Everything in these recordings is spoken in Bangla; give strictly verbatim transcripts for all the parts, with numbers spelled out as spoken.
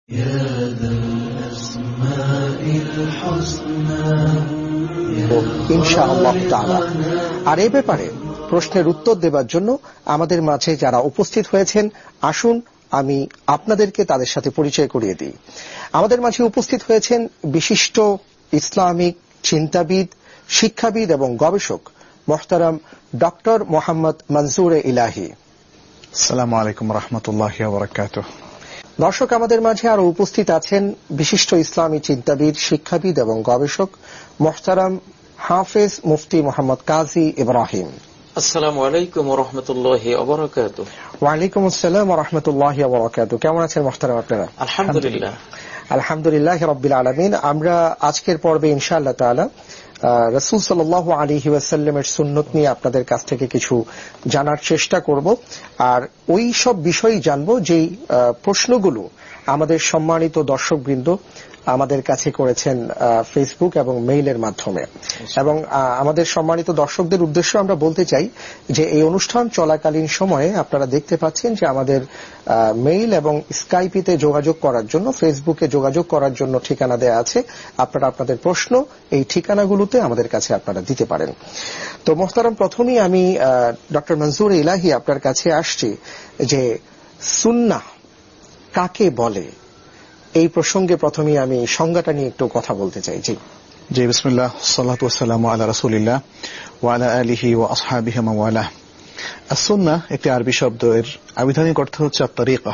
ইনশাআল্লাহ তাআলা। আর এই ব্যাপারে প্রশ্নের উত্তর দেবার জন্য আমাদের মাঝে যারা উপস্থিত হয়েছেন, আসুন আমি আপনাদেরকে তাদের সাথে পরিচয় করিয়ে দিই। আমাদের মাঝে উপস্থিত হয়েছেন বিশিষ্ট ইসলামিক চিন্তাবিদ, শিক্ষাবিদ এবং গবেষক মোহতারাম ডক্টর মোহাম্মদ মনজুরে ইলাহি। আসসালামু আলাইকুম রাহমাতুল্লাহি ওয়া বারাকাতুহু। দর্শক, আমাদের মাঝে আরো উপস্থিত আছেন বিশিষ্ট ইসলামী চিন্তাবিদ, শিক্ষাবিদ এবং গবেষক মোহতারাম হাফেজ মুফতি মোহাম্মদ কাজী ইব্রাহিম। আসসালামু আলাইকুম ওয়া রাহমাতুল্লাহি ওয়া বারাকাতুহু। ওয়া আলাইকুম আসসালাম ওয়া রাহমাতুল্লাহি ওয়া বারাকাতুহু। কেমন আছেন মোহতারাম আপনারা? আলহামদুলিল্লাহ আলহামদুলিল্লাহ রাব্বিল আলামিন। আমরা আজকের পর্বে ইনশাআল্লাহ তাআলা রাসূল সাল্লাল্লাহু আলাইহি ওয়াসাল্লামের সুন্নত নিয়ে আপনাদের কাছ থেকে কিছু জানার চেষ্টা করব, আর ওই সব বিষয়ই জানব যেই প্রশ্নগুলো আমাদের সম্মানিত দর্শকবৃন্দ আমাদের কাছে করেছেন ফেসবুক এবং মেইলের মাধ্যমে। এবং আমাদের সম্মানিত দর্শকদের উদ্দেশ্যে আমরা বলতে চাই যে এই অনুষ্ঠান চলাকালীন সময়ে আপনারা দেখতে পাচ্ছেন যে আমাদের মেইল এবং স্কাইপিতে যোগাযোগ করার জন্য, ফেসবুকে যোগাযোগ করার জন্য ঠিকানা দেয়া আছে। আপনারা আপনাদের প্রশ্ন এই ঠিকানাগুলোতে আমাদের কাছে আপনারা দিতে পারেন। তো মোহতারাম, প্রথমেই আমি ডক্টর মনজুর ইলাহি আপনার কাছে আসছি যে সুন্নাহ কাকে বলে, এই প্রসঙ্গে প্রথমেই আমি সংজ্ঞাটা নিয়ে একটু কথা বলতে চাই। জি জি বিসমিল্লাহ, সাল্লাতু ওয়াসসালামু আলা রাসূলিল্লাহ ওয়া আলা আলিহি ওয়া আসহাবিহি ওয়া ওয়ালা। আস-সুন্নাহ একটি আরবি শব্দ, এর আবিধানিক অর্থ হচ্ছে আত-তারিকা,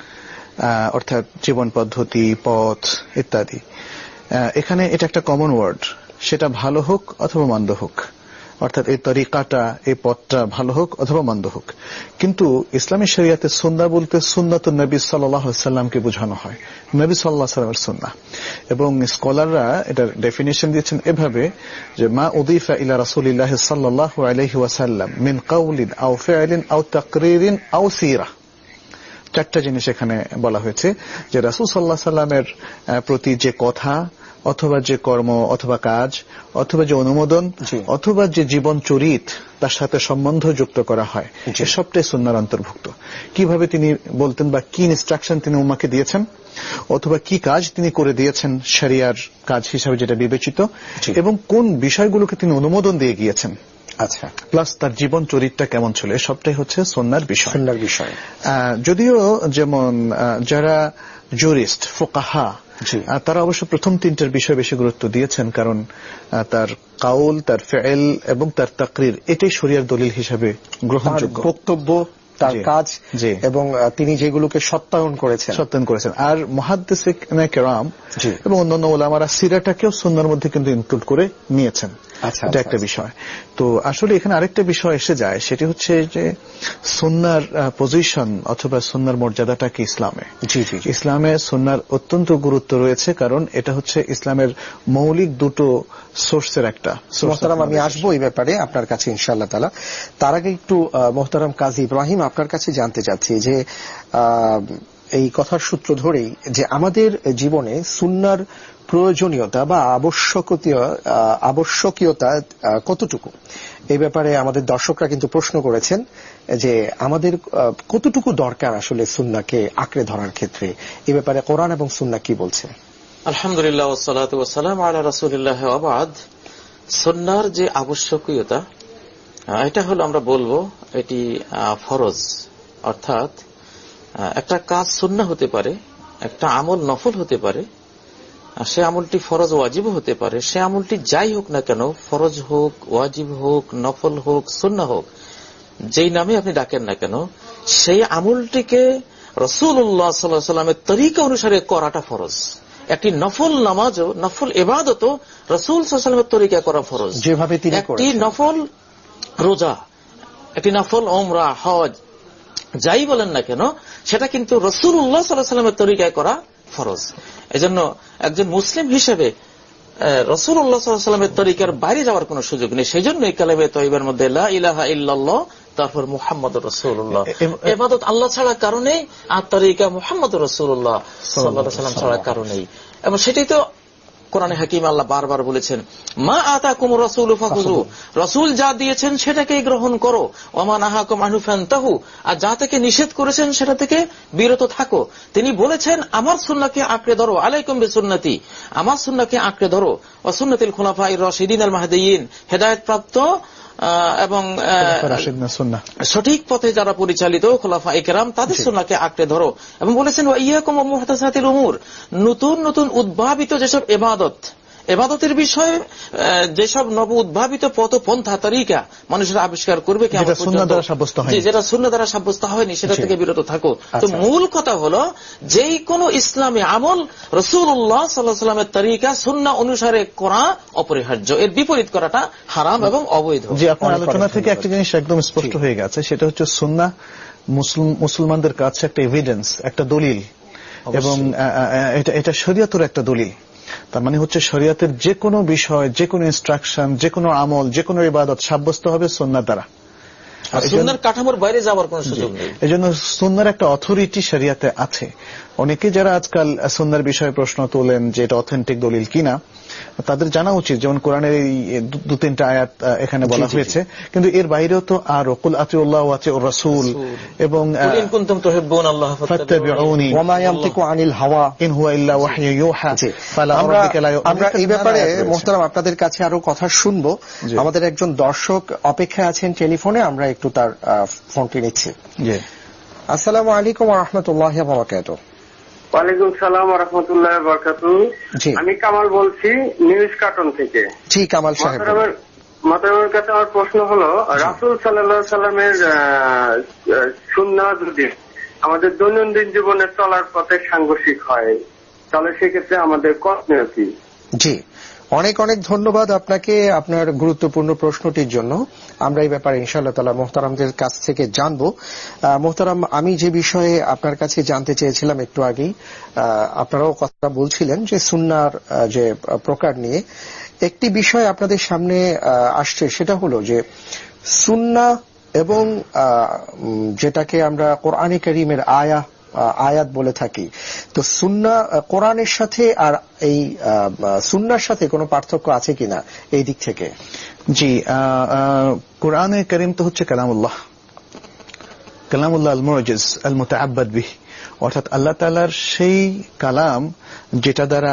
অর্থাৎ জীবন পদ্ধতি, পথ ইত্যাদি। এখানে এটা একটা কমন ওয়ার্ড, সেটা ভালো হোক অথবা মন্দ হোক, অর্থাৎ এই তরিকাটা, এই পথটা ভালো হোক অথবা মন্দ হোক। কিন্তু ইসলামী শরিয়াতে সুন্নাহ বলতে সুন্নাতুন নবী সাল্লাল্লাহু আলাইহি ওয়াসাল্লামকে বোঝানো হয়, নবী সাল্লাল্লাহু আলাইহি ওয়াসাল্লামের সুন্নাহ। এবং স্কলাররা এটার ডেফিনিশন দিয়েছেন এভাবে যে মা উদিফা ইলা রাসূলিল্লাহি সাল্লাল্লাহু আলাইহি ওয়াসাল্লাম মিন কাউলিন আও ফি'লিন আও তাকরিরিন আও সিরা। চারটা জিনিস এখানে বলা হয়েছে যে রাসূল সাল্লাল্লাহু আলাইহি ওয়াসাল্লামের প্রতি যে কথা অথবা যে কর্ম অথবা কাজ অথবা যে অনুমোদন অথবা যে জীবন চরিত তার সাথে সম্বন্ধ যুক্ত করা হয়, সবটাই সুন্নাহর অন্তর্ভুক্ত। কিভাবে তিনি বলতেন বা কি ইনস্ট্রাকশন তিনি উম্মাহকে দিয়েছেন অথবা কি কাজ তিনি করে দিয়েছেন শরিয়ার কাজ হিসাবে যেটা বিবেচিত, এবং কোন বিষয়গুলোকে তিনি অনুমোদন দিয়ে গিয়েছেন, আচ্ছা, প্লাস তার জীবন চরিত্রটা কেমন ছিল, সবটাই হচ্ছে সুন্নাহর বিষয়। সুন্নাহর বিষয় যদিও যেমন যারা জুরিস্ট, ফুকাহা, তারা অবশ্য প্রথম তিনটার বিষয় বেশি গুরুত্ব দিয়েছেন, কারণ তার কাউল, তার ফেল এবং তার তাকরির এটাই শরিয়ার দলিল হিসাবে গ্রহণযোগ্য, বক্তব্য, তার কাজ এবং তিনি যেগুলোকে সত্যায়ন করেছেন সত্যায়ন করেছেন আর মুহাদ্দিসিনে কেরাম এবং অন্যান্য উলামারা সিরাটাকেও সুন্নাহর মধ্যে কিন্তু ইনক্লুড করে নিয়েছেন। আচ্ছা, এটা একটা বিষয়। তো আসলে এখানে আরেকটা বিষয় এসে যায়, সেটি হচ্ছে যে সুন্নাহর পজিশন অথবা সুন্নাহর মর্যাদাটা কি ইসলামে। জি জি ইসলামে সুন্নাহর অত্যন্ত গুরুত্ব রয়েছে, কারণ এটা হচ্ছে ইসলামের মৌলিক দুটো সোর্সের একটা। মোহতারাম, আমি আসবো এই ব্যাপারে আপনার কাছে ইনশাআল্লাহ তাআলা। তার আগে একটু মোহতারাম কাজী ইব্রাহিম আপনার কাছে জানতে চাচ্ছি যে এই কথার সূত্র ধরেই যে আমাদের জীবনে সুন্নাহর প্রয়োজনীয়তা বা আবশ্যকীয় আবশ্যকীয়তা কতটুকু, এই ব্যাপারে আমাদের দর্শকরা কিন্তু প্রশ্ন করেছেন যে আমাদের কতটুকু দরকার আসলে সুন্নাহকে আঁকড়ে ধরার ক্ষেত্রে, এই ব্যাপারে কোরআন এবং সুন্নাহ কি বলছে? আলহামদুলিল্লাহ ওয়াসসালাতু ওয়াসসালামু আলা রাসূলিল্লাহ ওয়া বা'দ। সুন্নাহর যে আবশ্যকীয়তা, এটা হলো আমরা বলবো এটি ফরজ, অর্থাৎ একটা কাজ সুন্নাহ হতে পারে, একটা আমল নফল হতে পারে, সে আমলটি ফরজ ওয়াজিব হতে পারে, সে আমলটি যাই হোক না কেন, ফরজ হোক, ওয়াজিব হোক, নফল হোক, সুন্নাহ হোক, যেই নামে আপনি ডাকেন না কেন, সেই আমলটিকে রাসূলুল্লাহ সাল্লাল্লাহু আলাইহি ওয়াসাল্লামের তরিকা অনুসারে করাটা ফরজ। একটি নফল নামাজও, নফল ইবাদতও রাসূল সাল্লাল্লাহু আলাইহি ওয়াসাল্লামের তরিকা করা ফরজ, যেভাবে তিনি করেছেন। একটি নফল রোজা, একটি নফল উমরা, হজ, যাই বলেন না কেন, সেটা কিন্তু রাসূলুল্লাহ সাল্লাল্লাহু আলাইহি ওয়াসাল্লামের তরিকায় করা ফরজ। এজন্য একজন মুসলিম হিসেবে রাসূলুল্লাহ সাল্লাল্লাহু আলাইহি ওয়াসাল্লামের তরিকার বাইরে যাওয়ার কোনো সুযোগ নেই। সেই জন্য এই কালেমে তয়্যিবার মধ্যে লা ইলাহা ইল্লাল্লাহ, তারপর মুহাম্মাদুর রাসূলুল্লাহ, ইবাদত আল্লাহ ছাড়া কারণেই, আর তরিকা মুহাম্মাদুর রাসূলুল্লাহ সাল্লাল্লাহু আলাইহি ওয়াসাল্লাম ছাড়া কারণেই। এবং সেটাই তো কোরআনে হাকিম আল্লাহ বারবার বলেছেন, মা আতাকুম রাসূলু ফাখুযু, রাসূল যা দিয়েছেন সেটাকেই গ্রহণ করো, ওয়া মা নাহাকুম আনহু ফান্তাহু, আর যা থেকে নিষেধ করেছেন সেটা থেকে বিরত থাকো। তিনি বলেছেন আমার সুন্নাহকে আঁকড়ে ধরো, আলাইকুম বিসুন্নতি, আমার সুন্নাহকে আঁকড়ে ধরো, ওয়া সুন্নাতিল খুলাফায়ে রাশিদিন আল মাহদিয়িন, হেদায়েত প্রাপ্ত এবং সঠিক পথে যারা পরিচালিত খোলাফায়ে কেরাম তাদের সুন্নাহকে আঁকড়ে ধরো। এবং বলেছেন ওয়া ইয়াকুম ওয়া মুহদাসাতিল উমুর, নতুন নতুন উদ্ভাবিত যেসব ইবাদত, এবাদতের বিষয়ে যেসব নব উদ্ভাবিত পথ পন্থা তরিকা মানুষেরা আবিষ্কার করবে, যেটা সুন্নাহ দ্বারা সাব্যস্ত হয়নি সেটা থেকে বিরত থাকো। তো মূল কথা হলো যেই কোন ইসলামী আমল রাসূলুল্লাহ সাল্লাল্লাহু আলাইহি ওয়াসাল্লামের তরিকা সুন্নাহ অনুসারে করা অপরিহার্য, এর বিপরীত করাটা হারাম এবং অবৈধ। জি, আপনার আলোচনা থেকে একটা জিনিস একদম স্পষ্ট হয়ে গেছে, সেটা হচ্ছে সুন্নাহ মুসলমানদের কাছে একটা এভিডেন্স, একটা দলিল, এবং এটা এটা শরীয়তের একটা দলিল। তার মানে হচ্ছে শরীয়তের যে কোনো বিষয়, যে কোনো ইনস্ট্রাকশন, যে কোনো আমল, যে কোনো ইবাদত সাব্যস্ত হবে সুন্নাহ দ্বারা, সুন্নাহর কাঠামোর বাইরে যাওয়ার কোনো সুযোগ নেই। এজন্য সুন্নাহর একটা অথরিটি শরীয়তে আছে। অনেকে যারা আজকাল সুন্নাহর বিষয়ে প্রশ্ন তোলেন যে এটা অথেন্টিক দলিল কিনা, তাদের জানা উচিত যেমন কোরআনের এই দু তিনটা আয়াত এখানে বলা হয়েছে, কিন্তু এর বাইরেও তো আরো কুল আতিউল্লাহ ওয়া আতিউর রাসূল এবং ইন কুনতুম তুহিব্বুনাল্লাহ ফাত্তাবিউনি ওয়া মা ইয়ানতিকু আনিল হাওয়া ইন হুয়া ইল্লা ওয়াহয়ু ইউহা ফালা রাব্বিকা লা ইউমিনুন। আমরা এই ব্যাপারে মুহতারাম আপনাদের কাছে আরো কথা শুনবো। আমাদের একজন দর্শক অপেক্ষায় আছেন টেলিফোনে, আমরা একটু তার ফোনটি নিচ্ছি। জি, আসসালামু আলাইকুম ওয়া রাহমাতুল্লাহি ওয়া বারাকাতুহু। ওয়ালাইকুম সালাম ওয়া রাহমাতুল্লাহি ওয়া বারাকাতুহু। আমি কামাল বলছি নিউজ কার্টন থেকে। জি কামাল সাহেব, মাতাবের কাছে আমার প্রশ্ন হলো, রাসূল সাল্লাল্লাহু আলাইহি সাল্লামের সুন্নাহ যদি আমাদের দৈনন্দিন জীবনে চলার পথে সাংঘর্ষিক হয় তাহলে সেক্ষেত্রে আমাদের করণীয় কি? জি, অনেক অনেক ধন্যবাদ আপনাকে আপনার গুরুত্বপূর্ণ প্রশ্নটির জন্য। আমরা এই ব্যাপারে ইনশাআল্লাহ তাআলা মুহতারামদের কাছ থেকে জানবো। মুহতারাম, আমি যে বিষয়ে আপনার কাছে জানতে চেয়েছিলাম একটু আগেই, আপনারাও কথা বলছিলেন যে সুন্নাহর যে প্রকার নিয়ে একটি বিষয় আপনাদের সামনে আসছে, সেটা হলো যে সুন্নাহ এবং যেটাকে আমরা কোরআনে কারীমের আয়া আয়াত বলে থাকি, তো সুন্নাহ কোরআনের সাথে আর এই সুন্নাহর সাথে কোনো পার্থক্য আছে কিনা এই দিক থেকে? জি, কোরআনে কারীম তো হচ্ছে কালামুল্লাহ, কালামুল্লাহ আল মুজিজ আল মুতাআব্বাদ বিহি, অর্থাৎ আল্লাহ তাআলার সেই কালাম যেটা দ্বারা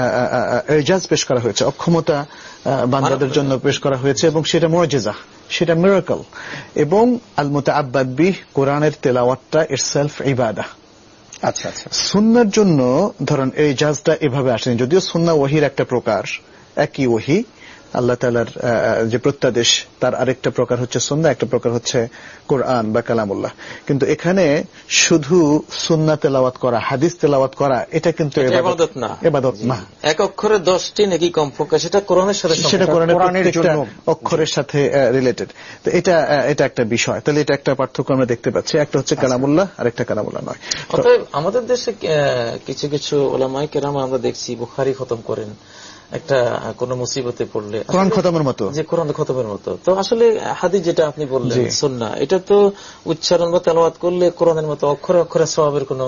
এজাজ পেশ করা হয়েছে, অক্ষমতা বান্দাদের জন্য পেশ করা হয়েছে, এবং সেটা মুজিজা, সেটা মিরাকল। এবং আল মুতাআব্বাদ বিহি, কোরআনের তেলাওয়াতটা ইটসেলফ ইবাদা। আচ্ছা আচ্ছা, সুন্নাহর জন্য ধরেন এই জাজটা এভাবে আসেনি, যদিও সুন্নাহ ওহীর একটা প্রকার, একই ওহী আল্লাহ তাআলার যে প্রত্যাদেশ তার আরেকটা প্রকার হচ্ছে সুন্নাহ, একটা প্রকার হচ্ছে কোরআন বা কালামুল্লাহ। কিন্তু এখানে শুধু সুন্নাহ তেলাওয়াত করা, হাদিস তেলাওয়াত করা, এটা কিন্তু ইবাদত না, ইবাদত না। এক অক্ষরে দশটি নেকি কমপক্ষে, সেটা কোরআনের সাথে, সেটা কোরআনের প্রত্যেকটা অক্ষরের সাথে রিলেটেড। তো এটা এটা একটা বিষয়। তাহলে এটা একটা পার্থক্য আমরা দেখতে পাচ্ছি, একটা হচ্ছে কালামুল্লাহ আর একটা কালামুল্লাহ নয়। অতএব আমাদের দেশে কিছু কিছু উলামায়ে কেরাম আমরা দেখছি বুখারী খতম করেন একটা কোন মুসিবতে পড়লে, কোরআন খতমের মতো, যে কোরআন খতমের মতো। তো আসলে হাদিস যেটা আপনি বললেন সুন্নাহ, এটা তো উচ্চারণ বা তেলাওয়াত করলে কোরআনের মতো অক্ষরে অক্ষরে সওয়াবের কোনো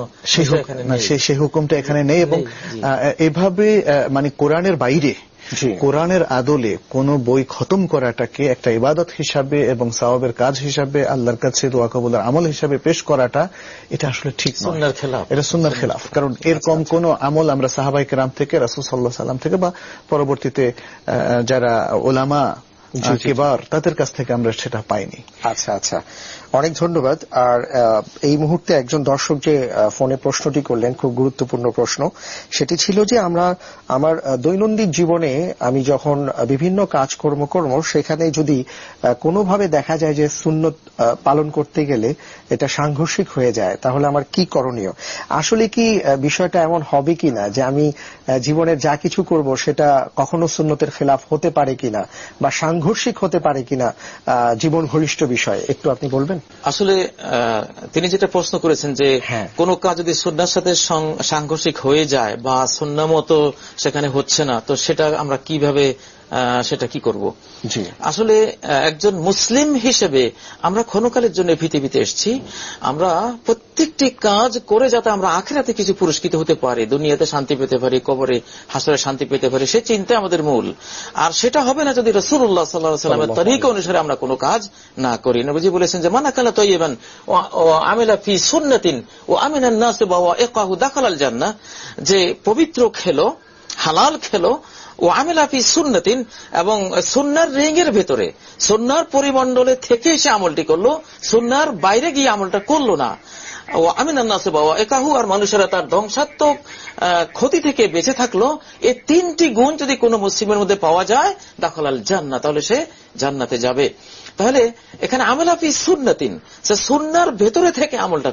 সেই হুকুমটা এখানে নেই। এবং এভাবে মানে কোরআনের বাইরে, কোরআনের আদলে কোন বই খতম করাটাকে একটা ইবাদত হিসাবে এবং সওয়াবের কাজ হিসাবে আল্লাহর কাছে দোয়া কবুলের আমল হিসাবে পেশ করাটা, এটা আসলে ঠিক নয়, সুন্নাহর খেলাফ, এটা সুন্নাহর খেলাফ। কারণ এরকম কোন আমল আমরা সাহাবায়ে কেরাম থেকে, রাসূল সাল্লাল্লাহু আলাইহি ওয়াসাল্লাম থেকে বা পরবর্তীতে যারা উলামা কিবার তাদের কাছ থেকে আমরা সেটা পাইনি। আচ্ছা আচ্ছা, অনেক ধন্যবাদ। আর এই মুহূর্তে একজন দর্শক যে ফোনে প্রশ্নটি করলেন, খুব গুরুত্বপূর্ণ প্রশ্ন, সেটি ছিল যে আমরা আমার দৈনন্দিন জীবনে আমি যখন বিভিন্ন কাজকর্ম করব, সেখানে যদি কোনোভাবে দেখা যায় যে সুন্নত পালন করতে গেলে এটা সাংঘর্ষিক হয়ে যায়, তাহলে আমার কি করণীয়? আসলে কি বিষয়টা এমন হবে কিনা যে আমি জীবনের যা কিছু করব সেটা কখনো সুন্নতের খেলাফ হতে পারে কিনা বা সাংঘর্ষিক হতে পারে কিনা জীবন ঘনিষ্ঠ বিষয়, একটু আপনি বলবেন? আসলে তিনি যেটা প্রশ্ন করেছেন যে কোন কাজ যদি সুন্নাহর সাথে সাংঘর্ষিক হয়ে যায় বা সুন্নাহ মতো সেখানে হচ্ছে না, তো সেটা আমরা কিভাবে সেটা কি করব। জি, আসলে একজন মুসলিম হিসেবে আমরা ক্ষণকালের জন্য পৃথিবীতে এসেছি, আমরা প্রত্যেকটি কাজ করে যাতে আমরা আখিরাতে কিছু পুরস্কৃত হতে পারি, দুনিয়াতে শান্তি পেতে পারি, কবরে হাসরে শান্তি পেতে পারি, সে চিন্তা আমাদের মূল। আর সেটা হবে না যদি রাসূলুল্লাহ সাল্লাল্লাহু আলাইহি ওয়াসাল্লামের তরিকা অনুসারে আমরা কোনো কাজ না করি। নবীজি বলেছেন যে মান আকালা তাইয়িবান ওয়া আমিলা ফি সুন্নাতিন ওয়া আমিনান নাস ওয়া ইকাহু দাখালাল জান্নাহ, যে পবিত্র খেলো, হালাল খেলো, ও আমিলা ফি সুন্নাতিন, এবং সুন্নাহর রিংয়ের ভেতরে, সুন্নাহর পরিমণ্ডলে থেকে সে আমলটি করলো, সুন্নাহর বাইরে গিয়ে আমলটা করলো না। ও আমিনান নাস ওয়া ইকাহু, আর মানুষেরা তার ধ্বংসাত্মক ক্ষতি থেকে বেঁচে থাকলো। এই তিনটি গুণ যদি কোনো মুসলিমের মধ্যে পাওয়া যায়, দাখালাল জান্নাহ, তাহলে সে জান্নাতে যাবে। তাহলে এখানে আমলা ফি সুন্নাতিন, সে সুন্নাহর ভেতরে থেকে আমলটা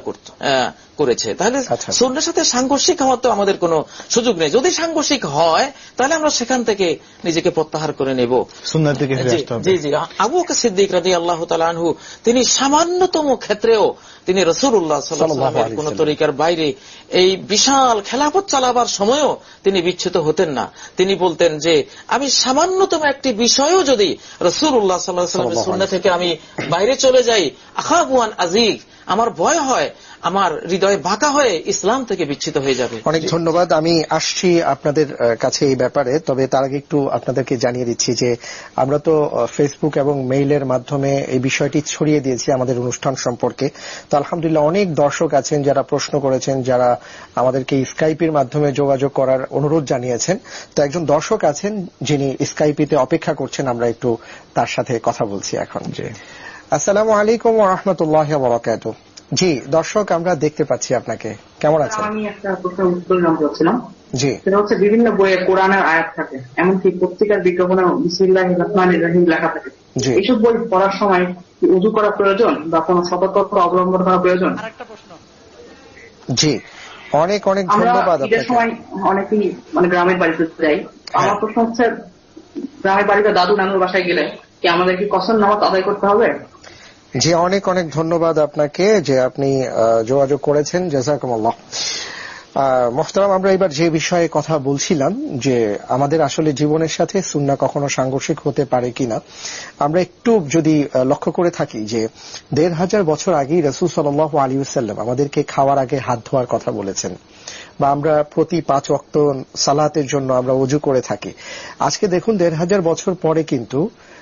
করেছে, তাহলে সুন্নাহর সাথে সাংঘর্ষিক হওয়ার তো আমাদের কোনো সুযোগ নেই। যদি সাংঘর্ষিক হয় তাহলে আমরা সেখান থেকে নিজেকে প্রত্যাহার করে নেব, সুন্নাহর দিকে ফিরে আসতে হবে। জি জি আবু বকর সিদ্দিক রাদিয়াল্লাহু তাআলা আনহু, তিনি সামান্যতম ক্ষেত্রেও তিনি রাসূলুল্লাহ সাল্লাল্লাহু আলাইহি ওয়াসাল্লামের কোন তরিকার বাইরে এই বিশাল খেলাফত চালাবার সময়ও তিনি বিচ্যুত হতেন না। তিনি বলতেন যে আমি সামান্যতম একটি বিষয়ও যদি রাসূলুল্লাহ সাল্লাল্লাহু আলাইহি ওয়াসাল্লামের সুন্নাহ থেকে আমি বাইরে চলে যাই, আখাবু আন আজিগ, আমার ভয় হয় আমার হৃদয় বাঁকা হয়ে ইসলাম থেকে বিচ্ছিত হয়ে যাবে। অনেক ধন্যবাদ। আমি আসছি আপনাদের কাছে এই ব্যাপারে, তবে তার আগে একটু আপনাদেরকে জানিয়ে দিচ্ছি যে আমরা তো ফেসবুক এবং মেইলের মাধ্যমে এই বিষয়টি ছড়িয়ে দিয়েছি আমাদের অনুষ্ঠান সম্পর্কে। তো আলহামদুলিল্লাহ অনেক দর্শক আছেন যারা প্রশ্ন করেছেন, যারা আমাদেরকে স্কাইপের মাধ্যমে যোগাযোগ করার অনুরোধ জানিয়েছেন। তো একজন দর্শক আছেন যিনি স্কাইপিতে অপেক্ষা করছেন, আমরা একটু তার সাথে কথা বলছি এখন। জি, আসসালামু আলাইকুম ওয়া রাহমাতুল্লাহি ওয়া বারাকাতুহু। জি দর্শক, আমরা দেখতে পাচ্ছি আপনাকে, কেমন আছেন? আমি একটা প্রশ্নের উত্তর জানতে চাচ্ছিলাম। জি, সেটা হচ্ছে বিভিন্ন বইয়ে কোরআনের আয়াত থাকে, এমনকি পত্রিকার বিজ্ঞাপনে বিসমিল্লাহির রহমানির রহিম লেখা থাকে। এইসব বই পড়ার সময় কি ওযু করা প্রয়োজন বা কোনো সতর্কতা অবলম্বন করা প্রয়োজন? আরেকটা প্রশ্ন। জি, অনেক অনেক ধন্যবাদ আপনাকে। ঈদের সময় অনেকেই মানে গ্রামের বাড়িতে যাই, আমার প্রশ্ন হচ্ছে গ্রামের বাড়িতে দাদু নানুর বাসায় গেলে কি আমাদের কি কসর নামাজ আদায় করতে হবে? জি, অনেক অনেক ধন্যবাদ আপনাকে যে আপনি যোগাযোগ করেছেন, জাযাকুমুল্লাহ। মোহতারাম, আমরা এবার যে বিষয়ে কথা বলছিলাম যে আমাদের আসলে জীবনের সাথে সুন্নাহ কখনো সাংঘর্ষিক হতে পারে কিনা, আমরা একটু যদি লক্ষ্য করে থাকি যে দেড় হাজার বছর আগেই রাসূল সাল্লাল্লাহু আলাইহি ওয়াসাল্লাম আমাদেরকে খাওয়ার আগে হাত ধোয়ার কথা বলেছেন, বা আমরা প্রতি পাঁচ ওয়াক্ত সালাতের জন্য আমরা ওযু করে থাকি। আজকে দেখুন দেড় হাজার বছর পরে কিন্তু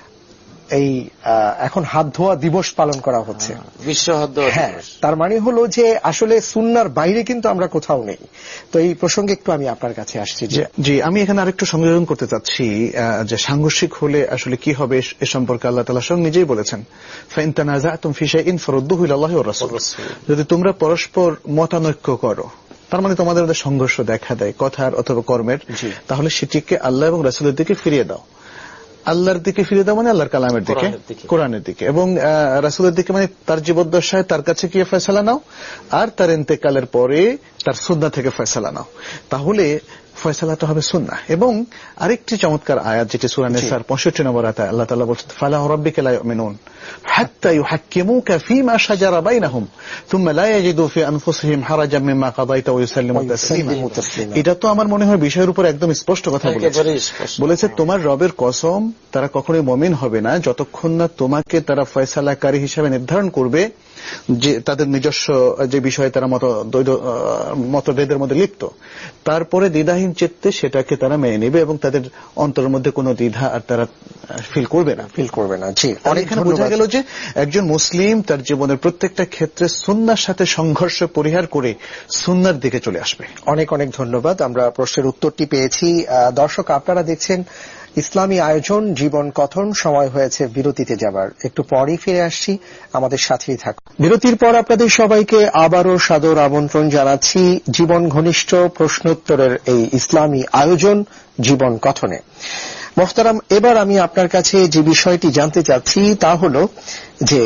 এই এখন হাত ধোয়া দিবস পালন করা হচ্ছে, বিশ্ব হাত ধোয়া দিবস। তার মানে হলো যে আসলে সুন্নাহর বাইরে কিন্তু আমরা কোথাও নেই। তো এই প্রসঙ্গে একটু আমি আপনার কাছে আসছি। জি, আমি এখানে আরেকটু সংযোজন করতে চাচ্ছি যে সাংঘর্ষিক হলে আসলে কি হবে এ সম্পর্কে আল্লাহ তাআলা স্বয়ং নিজেই বলেছেন, ফাইন তানাযাতুম ফি শাইইন ফারুদ্দুহু ইলাল্লাহি ওয়া রাসূল। যদি তোমরা পরস্পর মতানৈক্য করো, তার মানে তোমাদের মধ্যে সংঘর্ষ দেখা দেয় কথার অথবা কর্মের, তাহলে সেটিকে আল্লাহ এবং রাসূলের দিকে ফিরিয়ে দাও। আল্লাহর দিকে ফিরে দেওয়া মানে আল্লাহর কালামের দিকে, কোরআনের দিকে, এবং রাসূলের দিকে মানে তার জীবদ্দশায় তার কাছে গিয়ে ফয়সালা নাও, আর তার ইন্তেকালের পরে তার সুন্নাহ থেকে ফয়সালা নাও। তাহলে ফয়সালাটা হবে সুন্নাহ। এবং আরেকটি চমৎকার আয়াত যেটি সূরা নিসার পঁয়ষট্টি নম্বর আয়াতে আল্লাহ তাআলা বলেছেন, ফালা রাব্বিকা লা ইউমিনুন হাত্তা ইউহাক্কিমুকা ফীমা শাজারা বাইনাহুম থুম্মা লা ইয়াজিদু ফি আনফুসিহিম হারাজাম মিম্মা কাদাইতা ওয়া ইউসাল্লিমু তাসলিমা। এটা তো আমার মনে হয় বিষয়ের উপর একদম স্পষ্ট কথা বলেছে। বলেছে তোমার রবের কসম, তারা কখনোই মুমিন হবে না যতক্ষণ না তোমাকে তারা ফয়সালাকারী হিসেবে নির্ধারণ করবে যে তাদের নিজস্ব যে বিষয়ে তারা মত মতভেদের মধ্যে লিপ্ত, তারপরে দ্বিধাহীন চিত্তে সেটাকে তারা মেনে নেবে এবং তাদের অন্তরের মধ্যে কোনো দ্বিধা আর তারা ফিল করবে না ফিল করবে না জি, অনেকখানে বোঝা গেল যে একজন মুসলিম তার জীবনের প্রত্যেকটা ক্ষেত্রে সুন্নাহর সাথে সংঘর্ষ পরিহার করে সুন্নাহর দিকে চলে আসবে। অনেক অনেক ধন্যবাদ। আমরা প্রশ্নের উত্তরটি পেয়েছি। দর্শক, আপনারা দেখছেন ইসলামী আয়োজন জীবন কথন। সময় হয়েছে বিরতিতে যাবার, একটু পরই ফিরে আসছি, আমাদের সাথেই থাকুন। বিরতির পর আপনাদের সবাইকে আবারও সাদর আমন্ত্রণ জানাচ্ছি জীবন ঘনিষ্ঠ প্রশ্নোত্তরের এই ইসলামী আয়োজন জীবন কথনে। মোহতারাম, এবার আমি আপনার কাছে যে বিষয়টি জানতে চাচ্ছি তা হল যে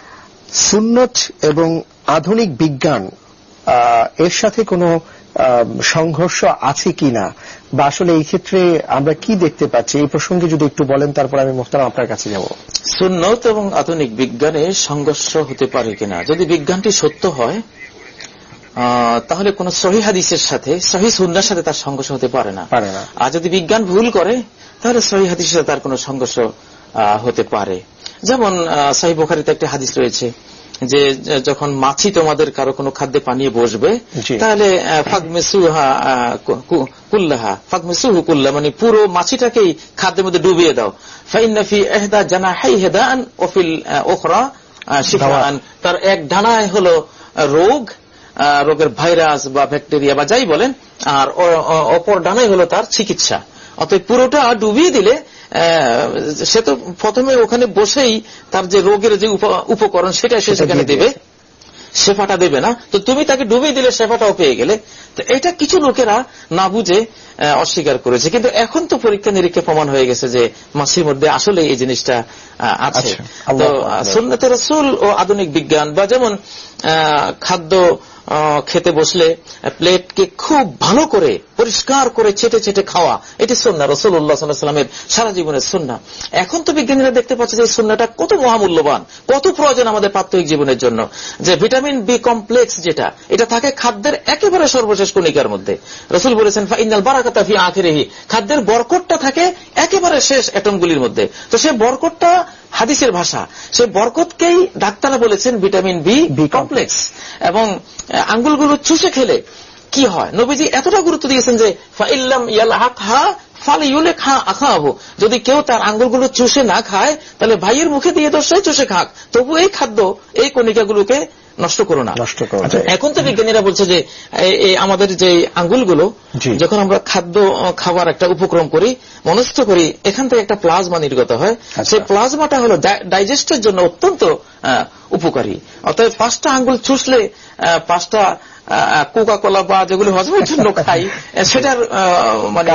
সুন্নত এবং আধুনিক বিজ্ঞান এর সাথে কোনো সংঘর্ষ আছে কিনা, বা আসলে এই ক্ষেত্রে আমরা কি দেখতে পাচ্ছি, এই প্রসঙ্গে যদি একটু বলেন, তারপর আমি মোহতারাম আপনার কাছে যাব। সুন্নত এবং আধুনিক বিজ্ঞানে সংঘর্ষ হতে পারে কিনা, যদি বিজ্ঞানটি সত্য হয় তাহলে কোন সহিহ হাদিসের সাথে সহিহ সুন্নাহর সাথে তার সংঘর্ষ হতে পারে না। পারে না। আর যদি বিজ্ঞান ভুল করে তাহলে সহিহ হাদিসের সাথে তার কোন সংঘর্ষ হতে পারে। যেমন সহিহ বুখারীতে একটা হাদিস রয়েছে যে যখন মাছি তোমাদের কারো কোনো খাদ্যে পানিয়ে বসবে তাহলে ফাগমিসুহা কুল্লাহা ফাগমিসুহু কুল্লাহ, মানে পুরো মাছিটাকেই খাদ্যের মধ্যে ডুবিয়ে দাও। ফাইন্না ফি ইহদা জানাহাইহি দাআন ওয়া ফিল উখরা শিফাআন, তার এক ডানায় হলো রোগ, রোগের ভাইরাস বা ব্যাকটেরিয়া বা যাই বলেন, আর অপর ডানায় হলো তার চিকিৎসা। অতএব পুরোটা ডুবিয়ে দিলে সে তো প্রথমে ওখানে বসেই তার যে রোগের যে উপকরণ সেটা সে সেখানে দেবে, শেফাটা দেবে না। তো তুমি তাকে ডুবিয়ে দিলে শেফাটাও পেয়ে গেলে। তো এটা কিছু লোকেরা না বুঝে অস্বীকার করেছে, কিন্তু এখন তো পরীক্ষা নিরীক্ষা প্রমাণ হয়ে গেছে যে মাছির মধ্যে আসলে এই জিনিসটা আছে। তো সুন্নতে রাসূল ও আধুনিক বিজ্ঞান, বা যেমন খাদ্য খেতে বসলে প্লেটকে খুব ভালো করে পরিষ্কার করে ছেটে ছেটে খাওয়া, এটি সুন্নাহ রাসূলুল্লাহ সাল্লাল্লাহু আলাইহি ওয়াসাল্লামের সারা জীবনের সুন্নাহ। এখন তো বিজ্ঞানীরা দেখতে পাচ্ছে যে সুন্নাহটা কত মহামূল্যবান, কত প্রয়োজন আমাদের প্রাত্যহিক জীবনের জন্য। যে ভিটামিন বি কমপ্লেক্স যেটা, এটা থাকে খাদ্যের একেবারে সর্বশেষ কণিকার মধ্যে। রাসূল বলেছেন ফাইনাল বারাকাতা ফি আখিরিহি, খাদ্যের বরকতটা থাকে একেবারে শেষ অ্যাটমগুলির মধ্যে। তো সেই বরকতটা হাদিসের ভাষা, সেই বরকতকেই ডাক্তাররা বলেছেন ভিটামিন বি বি কমপ্লেক্স। এবং আঙ্গুলগুলো চুষে খেলে কি হয়, নবীজি এতটা গুরুত্ব দিয়েছেন যে ফাইল্লাম ইয়ালহাকহা ফালিউলিকহা আখাহু, যদি কেউ তার আঙ্গুলগুলো চুষে না খায় তাহলে ভাইয়ের মুখে দিয়ে দোষ চুষে খাক, তবু এই খাদ্য এই কণিকাগুলোকে নষ্ট করো না। এখন তো বিজ্ঞানীরা বলছে যে আমাদের যে আঙ্গুলগুলো যখন আমরা খাদ্য খাবার একটা উপক্রম করি, মনস্থ করি, এখান থেকে একটা প্লাজমা নির্গত হয়। সেই প্লাজমাটা হলো ডাইজেস্টের জন্য অত্যন্ত উপকারী। অর্থাৎ পাঁচটা আঙ্গুল চুষলে পাঁচটা কোকা কোলা বা যেগুলো হজমের জন্য খাই সেটার মানে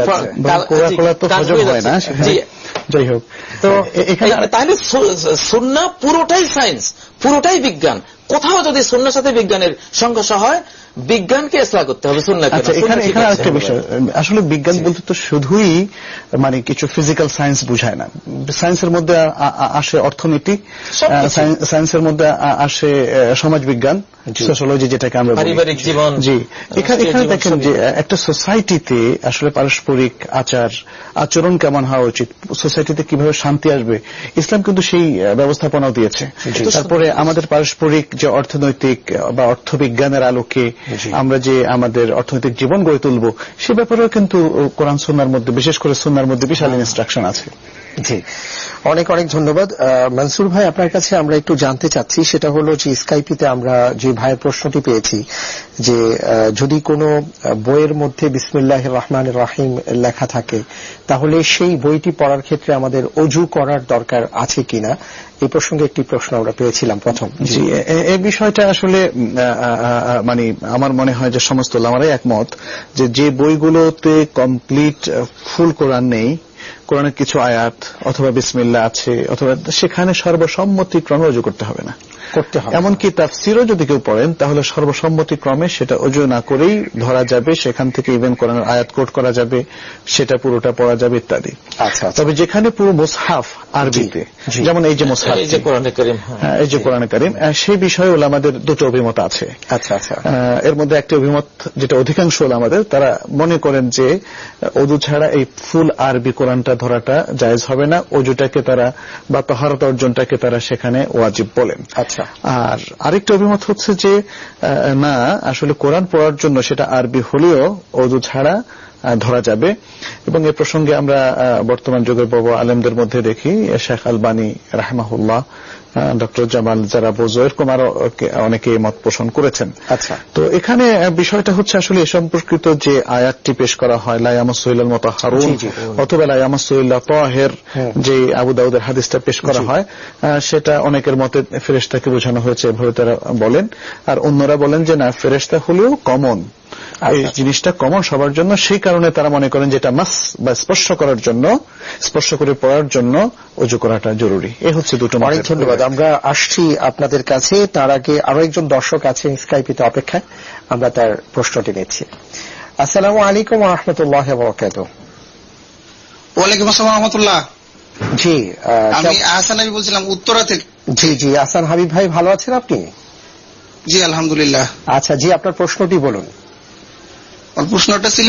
যাই হোক, তো তাহলে সুন্নাহ পুরোটাই সায়েন্স, পুরোটাই বিজ্ঞান। কোথাও যদি সুন্নাহর সাথে বিজ্ঞানের সংঘর্ষ হয়, বিজ্ঞানকে ইসলাহ করতে হবে, সুন্নাহকে। আচ্ছা, এখানে এখানে আরেকটা বিষয়, আসলে বিজ্ঞান বলতে তো শুধুই মানে কিছু ফিজিক্যাল সায়েন্স বুঝায় না। সায়েন্সের মধ্যে আসে অর্থনীতি, সায়েন্সের মধ্যে আসে সমাজ বিজ্ঞান, সোশ্যোলজি যেটাকে আমরা পারিবারিক জীবন। জি, এখানে এখানে দেখেন যে একটা সোসাইটিতে আসলে পারস্পরিক আচার আচরণ কেমন হওয়া উচিত, সোসাইটিতে কিভাবে শান্তি আসবে, ইসলাম কিন্তু সেই ব্যবস্থাপনাও দিয়েছে। তারপরে আমাদের পারস্পরিক যে অর্থনৈতিক বা অর্থবিজ্ঞানের আলোকে আমরা যে আমাদের অর্থনৈতিক জীবন গড়ে তুলব, সে ব্যাপারেও কিন্তু কোরআন সুন্নাহর মধ্যে, বিশেষ করে সুন্নাহর মধ্যে বিশাল ইনস্ট্রাকশন আছে। জি, অনেক অনেক ধন্যবাদ মনসুর ভাই। আপনার কাছে আমরা একটু জানতে চাচ্ছি, সেটা হলো যে স্কাইপিতে আমরা যে ভাইয়ের প্রশ্নটি পেয়েছি যে যদি কোনো বইয়ের মধ্যে বিসমিল্লাহির রহমানির রহিম লেখা থাকে তাহলে সেই বইটি পড়ার ক্ষেত্রে আমাদের অজু করার দরকার আছে কিনা, এই প্রসঙ্গে একটি প্রশ্ন আমরা পেয়েছিলাম প্রথম। জি, এই বিষয়টা আসলে মানে আমার মনে হয় যে সমস্ত ওলামারাই একমত যে যে বইগুলোতে কমপ্লিট ফুল কোরআন নেই, কোরআনের কিছু আয়াত অথবা বিসমিল্লাহ আছে, অথবা সেখানে সর্বসম্মতিক্রমে অজু করতে হবে না, করতে হবে। এমনকি তাফসিরও যদি কেউ পড়েন তাহলে সর্বসম্মতিক্রমে সেটা অজু না করেই ধরা যাবে, সেখান থেকে ইভেন কোরআনের আয়াত কোট করা যাবে, সেটা পুরোটা পড়া যাবে ইত্যাদি। আচ্ছা, তবে যেখানে পুরো মুসহাফ আরবিতে, যেমন এই যে মুসহাফ, এই যে কোরআনে কারীম, হ্যাঁ এই যে কোরআনে কারীম, সেই বিষয়ে ওলামাদের দুটো অভিমত আছে। আচ্ছা আচ্ছা, এর মধ্যে একটা অভিমত যেটা অধিকাংশ ওলামাদের, তারা মনে করেন যে অজু ছাড়া এই ফুল আরবি কোরআনটা ধরাটা জায়েজ হবে না, অজুটাকে তারা বা তাহারত অর্জনটাকে তারা সেখানে ওয়াজিব বলেন। আচ্ছা, আর আরেকটা অভিমত হচ্ছে যে না, আসলে কোরআন পড়ার জন্য সেটা আরবি হলেও অজু ছাড়া ধরা যাবে। এবং এ প্রসঙ্গে আমরা বর্তমান যুগের বড় আলেমদের মধ্যে দেখি শেখ আলবানী রাহমাহুল্লাহ, ডক্টর জামাল জারাবোজ, এরকম আরো অনেকে মত পোষণ করেছেন। আচ্ছা, তো এখানে বিষয়টা হচ্ছে আসলে এ সম্পর্কিত যে আয়াতটি পেশ করা হয় লা ইয়ামাসসুহুল মুতাহহারুন অথবা লা ইয়ামাসসুহুল তাহির, যে আবু দাউদের হাদিসটা পেশ করা হয়, সেটা অনেকের মতে ফেরেশতাকে বোঝানো হয়েছে এভাবে তারা বলেন, আর অন্যরা বলেন যে না, ফেরেশতা হলেও কমন, এই জিনিসটা কমন সবার জন্য, সেই কারণে তারা মনে করেন যেটা মাস বা স্পর্শ করার জন্য, স্পর্শ করে পড়ার জন্য অজু করাটা জরুরি। এই হচ্ছে দুটো। অনেক ধন্যবাদ। আমরা আসছি আপনাদের কাছে, তার আগে আরো একজন দর্শক আছেন স্কাইপিতে অপেক্ষায়, আমরা তার প্রশ্নটি নিচ্ছি। আসসালামু আলাইকুম ওয়া রাহমাতুল্লাহি ওয়া বারাকাতুহু। ওয়ালাইকুম আসসালাম ওয়া রাহমাতুল্লাহ। জি, আমি আহসান হাবিব বলছিলাম উত্তরা থেকে। জি জি, আহসান হাবিব ভাই, ভালো আছেন আপনি? জি আলহামদুলিল্লাহ। আচ্ছা জি, আপনার প্রশ্নটি বলুন। আমার প্রশ্নটা ছিল,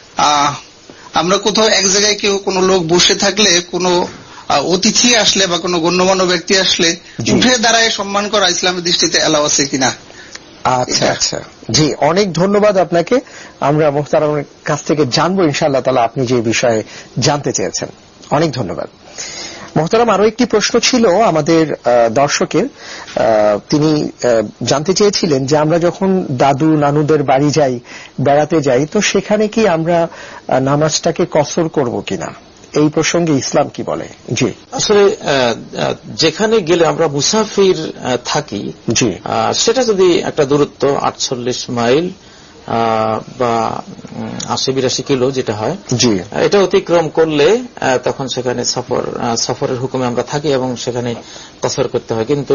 আমরা কোথাও এক জায়গায় কেউ কোনো লোক বসে থাকলে, কোনো অতিথি আসলে বা কোনো গণ্যমান্য ব্যক্তি আসলে উঠে দাঁড়ায় সম্মান করা ইসলামের দৃষ্টিতে এলাও আছে কিনা? আচ্ছা আচ্ছা জি, অনেক ধন্যবাদ আপনাকে। আমরা মুহতারামের কাছ থেকে জানবো ইনশাআল্লাহ তাআলা আপনি যে বিষয়ে জানতে চেয়েছেন। অনেক ধন্যবাদ। মুহতারাম, আরো একটি প্রশ্ন ছিল আমাদের দর্শকের। তিনি জানতে চেয়েছিলেন যে আমরা যখন দাদু নানুদের বাড়ি যাই, বেড়াতে যাই, তো সেখানে কি আমরা নামাজটাকে কসর করব কিনা, এই প্রসঙ্গে ইসলাম কি বলে? জি, আসলে যেখানে গেলে আমরা মুসাফির থাকি, জি, সেটা যদি একটা দূরত্ব আটচল্লিশ মাইল বা আশি বিরাশি কিলো যেটা হয়, জি, এটা অতিক্রম করলে তখন সেখানে সফর সফরের হুকুমে আমরা থাকি এবং সেখানে কসর করতে হয়। কিন্তু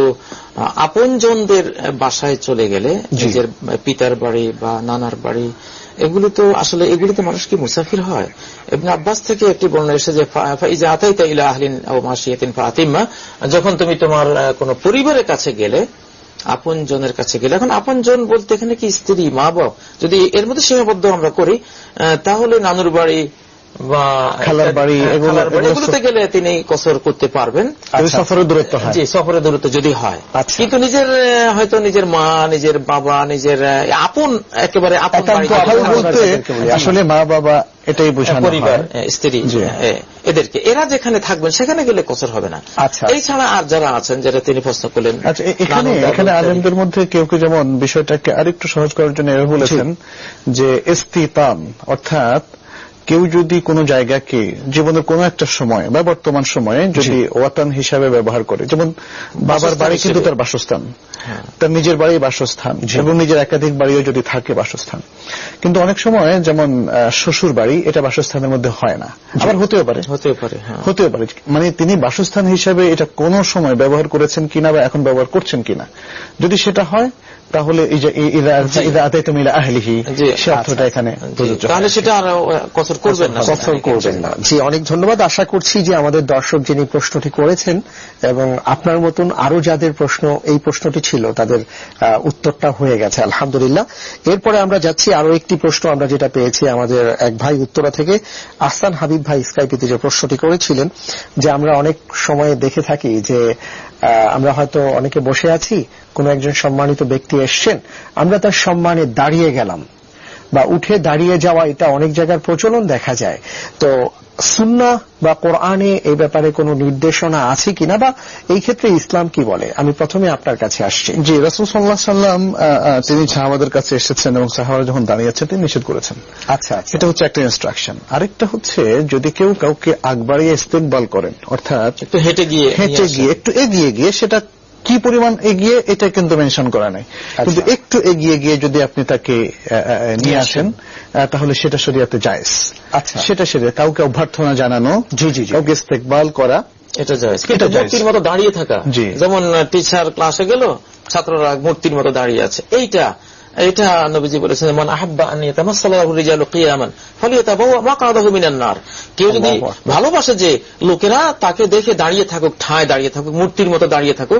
আপনজনদের বাসায় চলে গেলে, নিজের পিতার বাড়ি বা নানার বাড়ি, এগুলি তো আসলে এগুলিতে মানুষ কি মুসাফির হয়? ইবনে আব্বাস থেকে একটি বর্ণনা এসেছে যে ফাইজা আতাইতা ইলা আহলিন আও মাশিয়াতিন ফাতিমা, যখন তুমি তোমার কোন পরিবারের কাছে গেলে, আপন জনের কাছে গেলে, এখন আপন জন বলতে এখানে কি স্ত্রী, মা বাবা, যদি এর মধ্যে সীমাবদ্ধ আমরা করি তাহলে নানুর বাড়ি বা খালার বাড়ি এগুলোতে গেলে তিনি কসর করতে পারবেন, সফরের দূরত্ব হয়, জি সফরের দূরত্ব যদি হয়। কিন্তু নিজের হয়তো নিজের মা, নিজের বাবা, নিজের আপন একেবারে আপন বলতে আসলে মা বাবা এটাই বোঝানো, পরিবার, স্ত্রী, এদেরকে, এরা যেখানে থাকবেন সেখানে গেলে কসর হবে না। আচ্ছা, এই ছাড়া আর যারা আছেন, যারা তিনি প্রশ্ন করলেন, আচ্ছা এখানে এখানে আলেমদের মধ্যে কেউ কেউ যেমন বিষয়টাকে আরেকটু সহজ করার জন্য এভাবে বলেছেন যে ইস্তিতাম, অর্থাৎ কেউ যদি কোন জায়গাকে জীবনের কোন একটা সময় বা বর্তমান সময়ে যদি ওয়াতান হিসাবে ব্যবহার করে, যেমন বাবার বাড়ি কিন্তু তার বাসস্থান, তার নিজের বাড়ি বাসস্থান, এবং নিজের একাধিক বাড়িও যদি থাকে বাসস্থান, কিন্তু অনেক সময় যেমন শ্বশুর বাড়ি এটা বাসস্থানের মধ্যে হয় না, আবার হতেও পারে হতেও পারে হতেও পারে মানে তিনি বাসস্থান হিসাবে এটা কোন সময় ব্যবহার করেছেন কিনা বা এখন ব্যবহার করছেন কিনা, যদি সেটা হয় তাহলে এই যে ইদা আতাইতুম ইলা আহলিহি, সে অর্থটা এখানে প্রযোজ্য, তাহলে সেটা আর কসর করবেন না, কসর করবেন না। জি, অনেক ধন্যবাদ। আশা করছি যে আমাদের দর্শক যিনি প্রশ্নটি করেছেন এবং আপনার মতন আরো যাদের প্রশ্ন এই প্রশ্নটি ছিল তাদের উত্তরটা হয়ে গেছে আলহামদুলিল্লাহ। এরপরে আমরা যাচ্ছি আরো একটি প্রশ্ন আমরা যেটা পেয়েছি আমাদের এক ভাই উত্তরা থেকে, আহসান হাবিব ভাই স্কাইপিতে যে প্রশ্নটি করেছিলেন যে আমরা অনেক সময় দেখে থাকি যে আমরা হয়তো অনেকে বসে আছি, কোন একজন সম্মানিত ব্যক্তি এসছেন, আমরা তার সম্মানে দাঁড়িয়ে গেলাম বা উঠে দাঁড়িয়ে যাওয়া, এটা অনেক জায়গার প্রচলন দেখা যায়। তো সুন্নাহ বা কোরআনে এই ব্যাপারে কোন নির্দেশনা আছে কিনা বা এই ক্ষেত্রে ইসলাম কি বলে? আমি প্রথমে আপনার কাছে আসছি। জি, রাসূল সাল্লাল্লাহু আলাইহি ওয়াসাল্লাম তিনি সাহাবাদের কাছে এসেছেন এবং সাহাবারা যখন দাঁড়িয়ে আছেন তিনি নিষেধ করেছেন। আচ্ছা, এটা হচ্ছে একটা ইনস্ট্রাকশন। আরেকটা হচ্ছে যদি কেউ কাউকে আগ বাড়িয়ে ইস্তেকবাল করেন, অর্থাৎ একটু হেঁটে গিয়ে হেঁটে গিয়ে একটু এগিয়ে গিয়ে, সেটা কি পরিমাণ এগিয়ে এটা কিন্তু মেনশন করা নাই, কিন্তু একটু এগিয়ে গিয়ে যদি আপনি তাকে নিয়ে আসেন তাহলে সেটা শরীয়তে জায়েজ। আচ্ছা, সেটা শরীয়তে কাউকে অভ্যর্থনা জানানো, জি জি কাউকে ইস্তেকবাল করা, এটা জায়েজ। কিন্তু মূর্তির মতো দাঁড়িয়ে থাকা, যেমন টিচার ক্লাসে গেল, ছাত্ররা মূর্তির মতো দাঁড়িয়ে আছে, এইটা এটা নবীজি বলেছেন মান আহাব্বা আন ইয়াতামাসসালাহু রিজালু কিয়ামান ফালিয়াতাবাওয়া মাকআদাহু মিনান নার। কেউ যদি ভালোবাসে যে লোকেরা তাকে দেখে দাঁড়িয়ে থাকুক, ঠায় দাঁড়িয়ে থাকুক, মূর্তির মতো দাঁড়িয়ে থাকুক,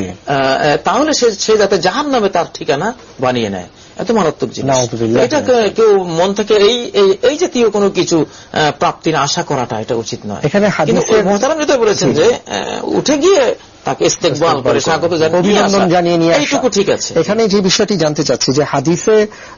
তাহলে সে যাতে জাহান্নামে তার ঠিকানা বানিয়ে নেয়। এত মারাত্মক জিনিস। এটা কেউ মন থেকে এই এই জাতীয় কোনো কিছু প্রাপ্তির আশা করাটা এটা উচিত নয়। এখানে মুহতারাম যেটা বলেছেন যে উঠে গিয়ে তাকে ইস্তেকবাল করে স্বাগত অভিনন্দন জানিয়ে নিয়ে আসা, এইটুকু ঠিক আছে। এখানে যে বিষয়টি জানতে চাচ্ছি যে হাদিসে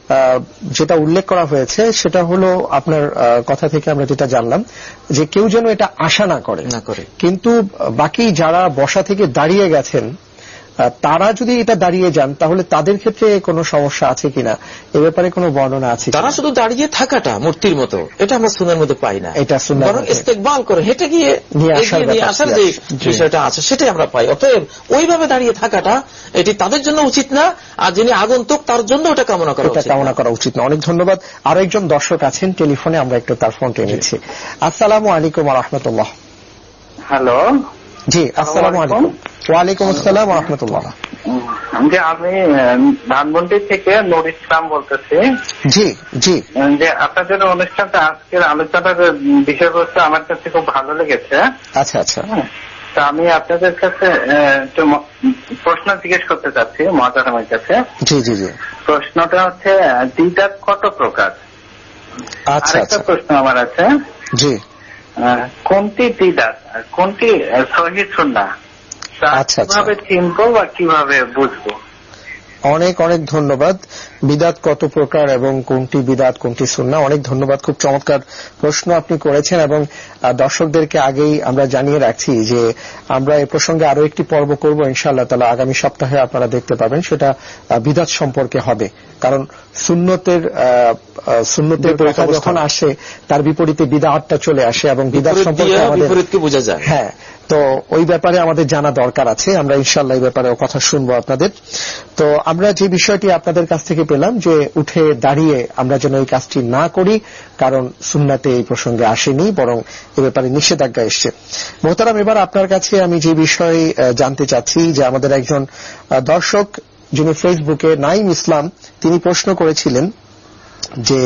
যেটা উল্লেখ করা হয়েছে সেটা হলো আপনার কথা থেকে আমরা যেটা জানলাম যে কেউ যেন এটা আশা না করে না করে কিন্তু বাকি যারা বসা থেকে দাঁড়িয়ে গেছেন তারা যদি এটা দাঁড়িয়ে যান তাহলে তাদের ক্ষেত্রে কোনো সমস্যা আছে কিনা, এ ব্যাপারে কোনো বর্ণনা আছে? তারা শুধু দাঁড়িয়ে থাকাটা মূর্তির মতো এটা আমরা সুন্নাহর মধ্যে পাই না, এটা সুন্নাহ, বরং ইস্তেকবাল করে হেঁটে গিয়ে নিয়ে আসার যে বিষয়টা আছে সেটাই আমরা পাই। অতএব ওইভাবে দাঁড়িয়ে থাকাটা এটি তাদের জন্য উচিত না, আর যিনি আগন্তুক তার জন্য ওটা কামনা করা উচিত কামনা করা উচিত না। অনেক ধন্যবাদ। আরো একজন দর্শক আছেন টেলিফোনে, আমরা একটু তার ফোনটা নিচ্ছি। আসসালামু আলাইকুম ওয়া রাহমাতুল্লাহ। হ্যালো, জি আসসালামু আলাইকুম। ওয়ালাইকুম আসসালাম ওয়া রাহমাতুল্লাহ। যে আমি ধানমন্ডি থেকে নুর ইসলাম বলতেছি। জি জি, যে আপনাদের অনুষ্ঠানটা আজকের আলোচনার বিষয়বস্তু আমার কাছে খুব ভালো লেগেছে। আচ্ছা আচ্ছা, তা আমি আপনাদের কাছে একটু প্রশ্ন জিজ্ঞেস করতে চাচ্ছি মহাতারামের কাছে। জি জি জি। প্রশ্নটা হচ্ছে দ্বিধাত কত প্রকার? আচ্ছা আরেকটা প্রশ্ন আমার আছে, জি, কোনটি দ্বিধাত আর কোনটি সহিহ সুন্নাহ, আচ্ছা কিভাবে চিনবো বা কিভাবে বুঝবো? অনেক অনেক ধন্যবাদ। বিদাত কত প্রকার এবং কোনটি বিদাত কোনটি সুন্নাহ, অনেক ধন্যবাদ। খুব চমৎকার প্রশ্ন আপনি করেছেন এবং দর্শকদেরকে আগেই আমরা জানিয়ে রাখছি যে আমরা এই প্রসঙ্গে আরো একটি পর্ব করব ইনশাআল্লাহ তাআলা আগামী সপ্তাহে, আপনারা দেখতে পাবেন। সেটা বিদাত সম্পর্কে হবে, কারণ সুন্নতের সুন্নতের কথা যখন আসে তার বিপরীতে বিদআতটা চলে আসে এবং বিদআত সম্পর্কে আমাদের বিপরীতকে বোঝা যায়। হ্যাঁ, তো ওই ব্যাপারে আমাদের জানা দরকার আছে। আমরা ইনশাআল্লাহ এই ব্যাপারে কথা শুনবো আপনাদের। তো আমরা যে বিষয়টি আপনাদের কাছ থেকে পেলাম যে উঠে দাঁড়িয়ে আমরা যেন এই কাজটি না করি, কারণ সুন্নাতে এই প্রসঙ্গে আসেনি, বরং এ ব্যাপারে নিষেধাজ্ঞা এসছে। মোহতারাম, এবার আপনার কাছে আমি যে বিষয়ে জানতে চাচ্ছি যে আমাদের একজন দর্শক যিনি ফেসবুকে নাইম ইসলাম, তিনি প্রশ্ন করেছিলেন যে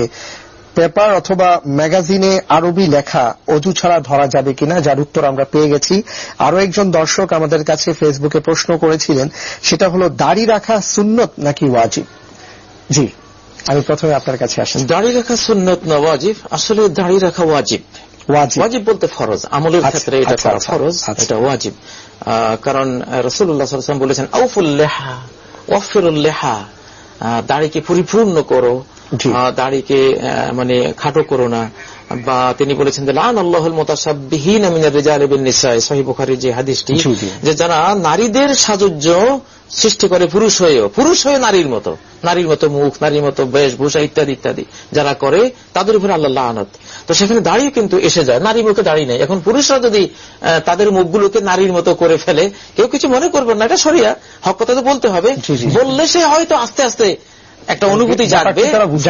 পেপার অথবা ম্যাগাজিনে আরবি লেখা অজু ছাড়া ধরা যাবে কিনা, যার উত্তর আমরা পেয়ে গেছি। আরো একজন দর্শক আমাদের কাছে ফেসবুকে প্রশ্ন করেছিলেন, সেটা হলো দাড়ি রাখা সুন্নত নাকি ওয়াজিব। জি, আমি প্রথমে আপনার কাছে আসি। দাড়ি রাখা সুন্নত না ওয়াজিব? আসলে দাড়ি রাখা ওয়াজিব। ওয়াজিব বলতে ফরজ, আমলের ক্ষেত্রে এটা করা ফরজ, এটা ওয়াজিব। কারণ রাসূলুল্লাহ সাল্লাল্লাহু আলাইহি ওয়াসাল্লাম বলেছেন আউফুল লিহা ওয়াফিরুল লিহা, দাড়িকে পরিপূর্ণ করো, দাড়িকে মানে খাটো করো না। বা তিনি বলেছেন যে লান আল্লাহুল মুতাশাব্বিহিনা মিনার রিজালি বিন নিসা, সহিহ বুখারীর যে হাদিসটি, যে যারা নারীদের সাজুজ্য সৃষ্টি করে পুরুষ হয়েও, পুরুষ হয়ে নারীর মতো, নারীর মতো মুখ, নারীর মতো বেশভূষা ইত্যাদি ইত্যাদি যারা করে, তাদের উপরে আল্লাহ লানত। তো সেখানে দাড়িও কিন্তু এসে যায়, নারী মুখে দাড়ি নেই। এখন পুরুষরা যদি তাদের মুখগুলোকে নারীর মতো করে ফেলে, কেউ কিছু মনে করবেন না, এটা শরিয়া, হক কথা তো বলতে হবে। বললে সে হয়তো আস্তে আস্তে একটা অনুভূতি জাগবে,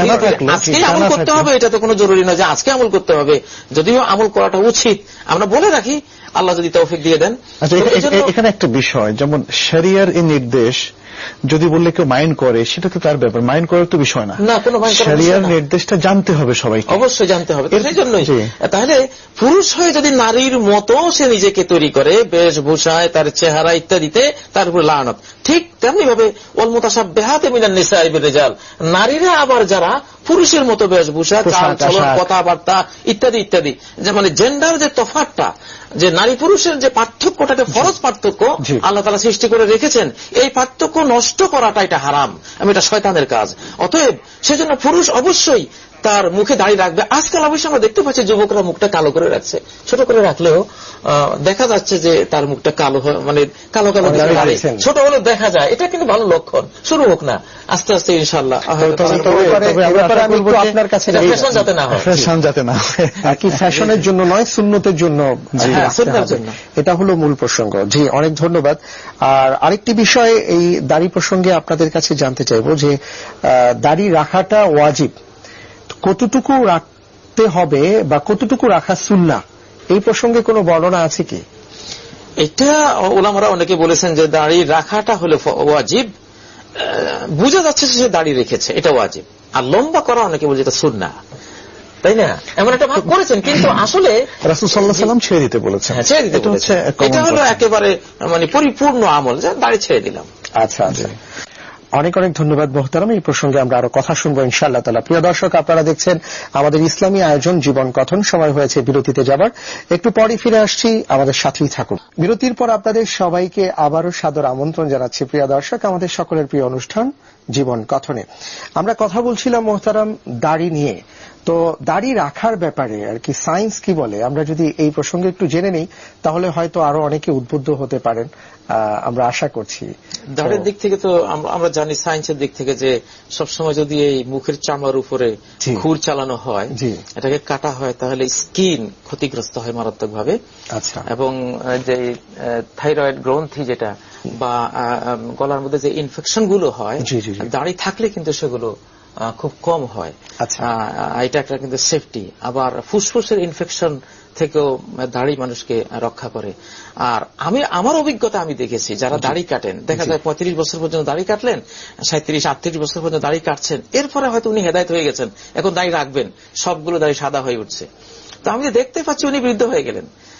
আজকে আমল করতে হবে, এটা তো কোনো জরুরি না যে আজকে আমল করতে হবে, যদিও আমল করাটা উচিত। আমরা বলে রাখি, আল্লাহ যদি তৌফিক দিয়ে দেন। এখানে একটা বিষয়, যেমন শরিয়ার এই নির্দেশ যদি বললে কেউ মাইন্ড করে, সেটা তো তার ব্যাপার, মাইন্ড করার তো বিষয় না। শরিয়ার নির্দেশটা জানতে হবে সবাইকে, অবশ্যই জানতে হবে। সেই জন্যই তাহলে পুরুষ হয়ে যদি নারীর মতো সে নিজেকে তৈরি করে, বেশভূষায়, তার চেহারা ইত্যাদিতে, তার উপর লানত। ঠিক তেমনি ভাবে ওয়াল মুতাশাব্বিহাতু মিনান নিসাই বির-রিজাল, নারীরা আবার যারা পুরুষের মতো বেশভূষা, চাল চলন, কথাবার্তা ইত্যাদি ইত্যাদি, যে মানে জেন্ডার যে তফাৎটা, যে নারী পুরুষের যে পার্থক্যটাকে ফরজ পার্থক্য আল্লাহ তাআলা সৃষ্টি করে রেখেছেন, এই পার্থক্য নষ্ট করাটা এটা হারাম, এটা শয়তানের কাজ। অতএব সেজন্য পুরুষ অবশ্যই তার মুখে দাড়ি রাখবে। আজকাল অবশ্য আমরা দেখতে পাচ্ছি যুবকরা মুখটা কালো করে রাখছে, ছোট করে রাখলেও দেখা যাচ্ছে যে তার মুখটা কালো, মানে কালো কালো ছোট হলে দেখা যায়। এটা কিন্তু ভালো লক্ষণ। শুরু হোক না, আস্তে আস্তে ইনশাআল্লাহ আপনার কাছে ফ্যাশন যাতে না হয়, ফ্যাশন যাতে না আর কি, ফ্যাশনের জন্য নয়, সুন্নতের জন্য, এটা হলো মূল প্রসঙ্গ। জি, অনেক ধন্যবাদ। আর আরেকটি বিষয় এই দাড়ি প্রসঙ্গে আপনাদের কাছে জানতে চাইবো যে দাড়ি রাখাটা ওয়াজিব, কতটুকু রাখতে হবে বা কতটুকু রাখা সুন্নাহ, এই প্রসঙ্গে কোনো বর্ণনা আছে কি? এটা ওলামারা অনেকে বলেছেন যে দাড়ি রাখাটা হলো ওয়াজিব, বোঝা যাচ্ছে সে দাড়ি রেখেছে, এটা ওয়াজিব। আর লম্বা করা অনেকে বলছে এটা সুন্নাহ, তাই না? এমন একটা ভাগ করেছেন, কিন্তু আসলে রাসূল সাল্লাল্লাহু আলাইহি ওয়াসাল্লাম ছেড়ে দিতে বলেছেন। হ্যাঁ, ছেড়ে দিতে বলেছেন। এটা হলো একেবারে মানে পরিপূর্ণ আমল, যে দাড়ি ছেড়ে দিলাম। আচ্ছা আচ্ছা, অনেক অনেক ধন্যবাদ মোহতারাম। এই প্রসঙ্গে আমরা আরো কথা শুনবো ইনশাআল্লাহ তাআলা। প্রিয় দর্শক, আপনারা দেখছেন আমাদের ইসলামী আয়োজন জীবন কথন। সময় হয়েছে বিরতিতে যাবার, একটু পরই ফিরে আসছি, আমাদের সাথেই থাকুন। বিরতির পর আপনাদের সবাইকে আবারও সাদর আমন্ত্রণ জানাচ্ছি প্রিয় দর্শক আমাদের সকলের প্রিয় অনুষ্ঠান জীবন কথনে। আমরা কথা বলছিলাম মোহতারাম দাড়ি নিয়ে। তো দাড়ি রাখার ব্যাপারে আর কি সায়েন্স কি বলে, আমরা যদি এই প্রসঙ্গে একটু জেনে নেই তাহলে হয়তো আরো অনেকে উদ্বুদ্ধ হতে পারেন, আমরা আশা করছি। দাড়ির দিক থেকে তো আমরা জানি সায়েন্সের দিক থেকে যে সবসময় যদি এই মুখের চামড়ার উপরে খুর চালানো হয়, এটাকে কাটা হয়, তাহলে স্কিন ক্ষতিগ্রস্ত হয় মারাত্মক ভাবে। আচ্ছা, এবং যে থাইরয়েড গ্রন্থি যেটা বা গলার মধ্যে যে ইনফেকশন গুলো হয়, দাড়ি থাকলে কিন্তু সেগুলো খুব কম হয়। আচ্ছা, এটা একটা কিন্তু সেফটি। আবার ফুসফুসের ইনফেকশন থেকেও দাড়ি মানুষকে রক্ষা করে। আর আমি আমার অভিজ্ঞতা আমি দেখেছি, যারা দাড়ি কাটেন, দেখা যায় পঁয়ত্রিশ বছর পর্যন্ত দাড়ি কাটলেন, সাঁত্রিশ আটত্রিশ বছর পর্যন্ত দাড়ি কাটছেন, এরপরে হয়তো উনি হেদায়েত হয়ে গেছেন, এখন দাড়ি রাখবেন, সবগুলো দাড়ি সাদা হয়ে উঠছে। তো আমি দেখতে পাচ্ছি উনি বৃদ্ধ হয়ে গেলেন।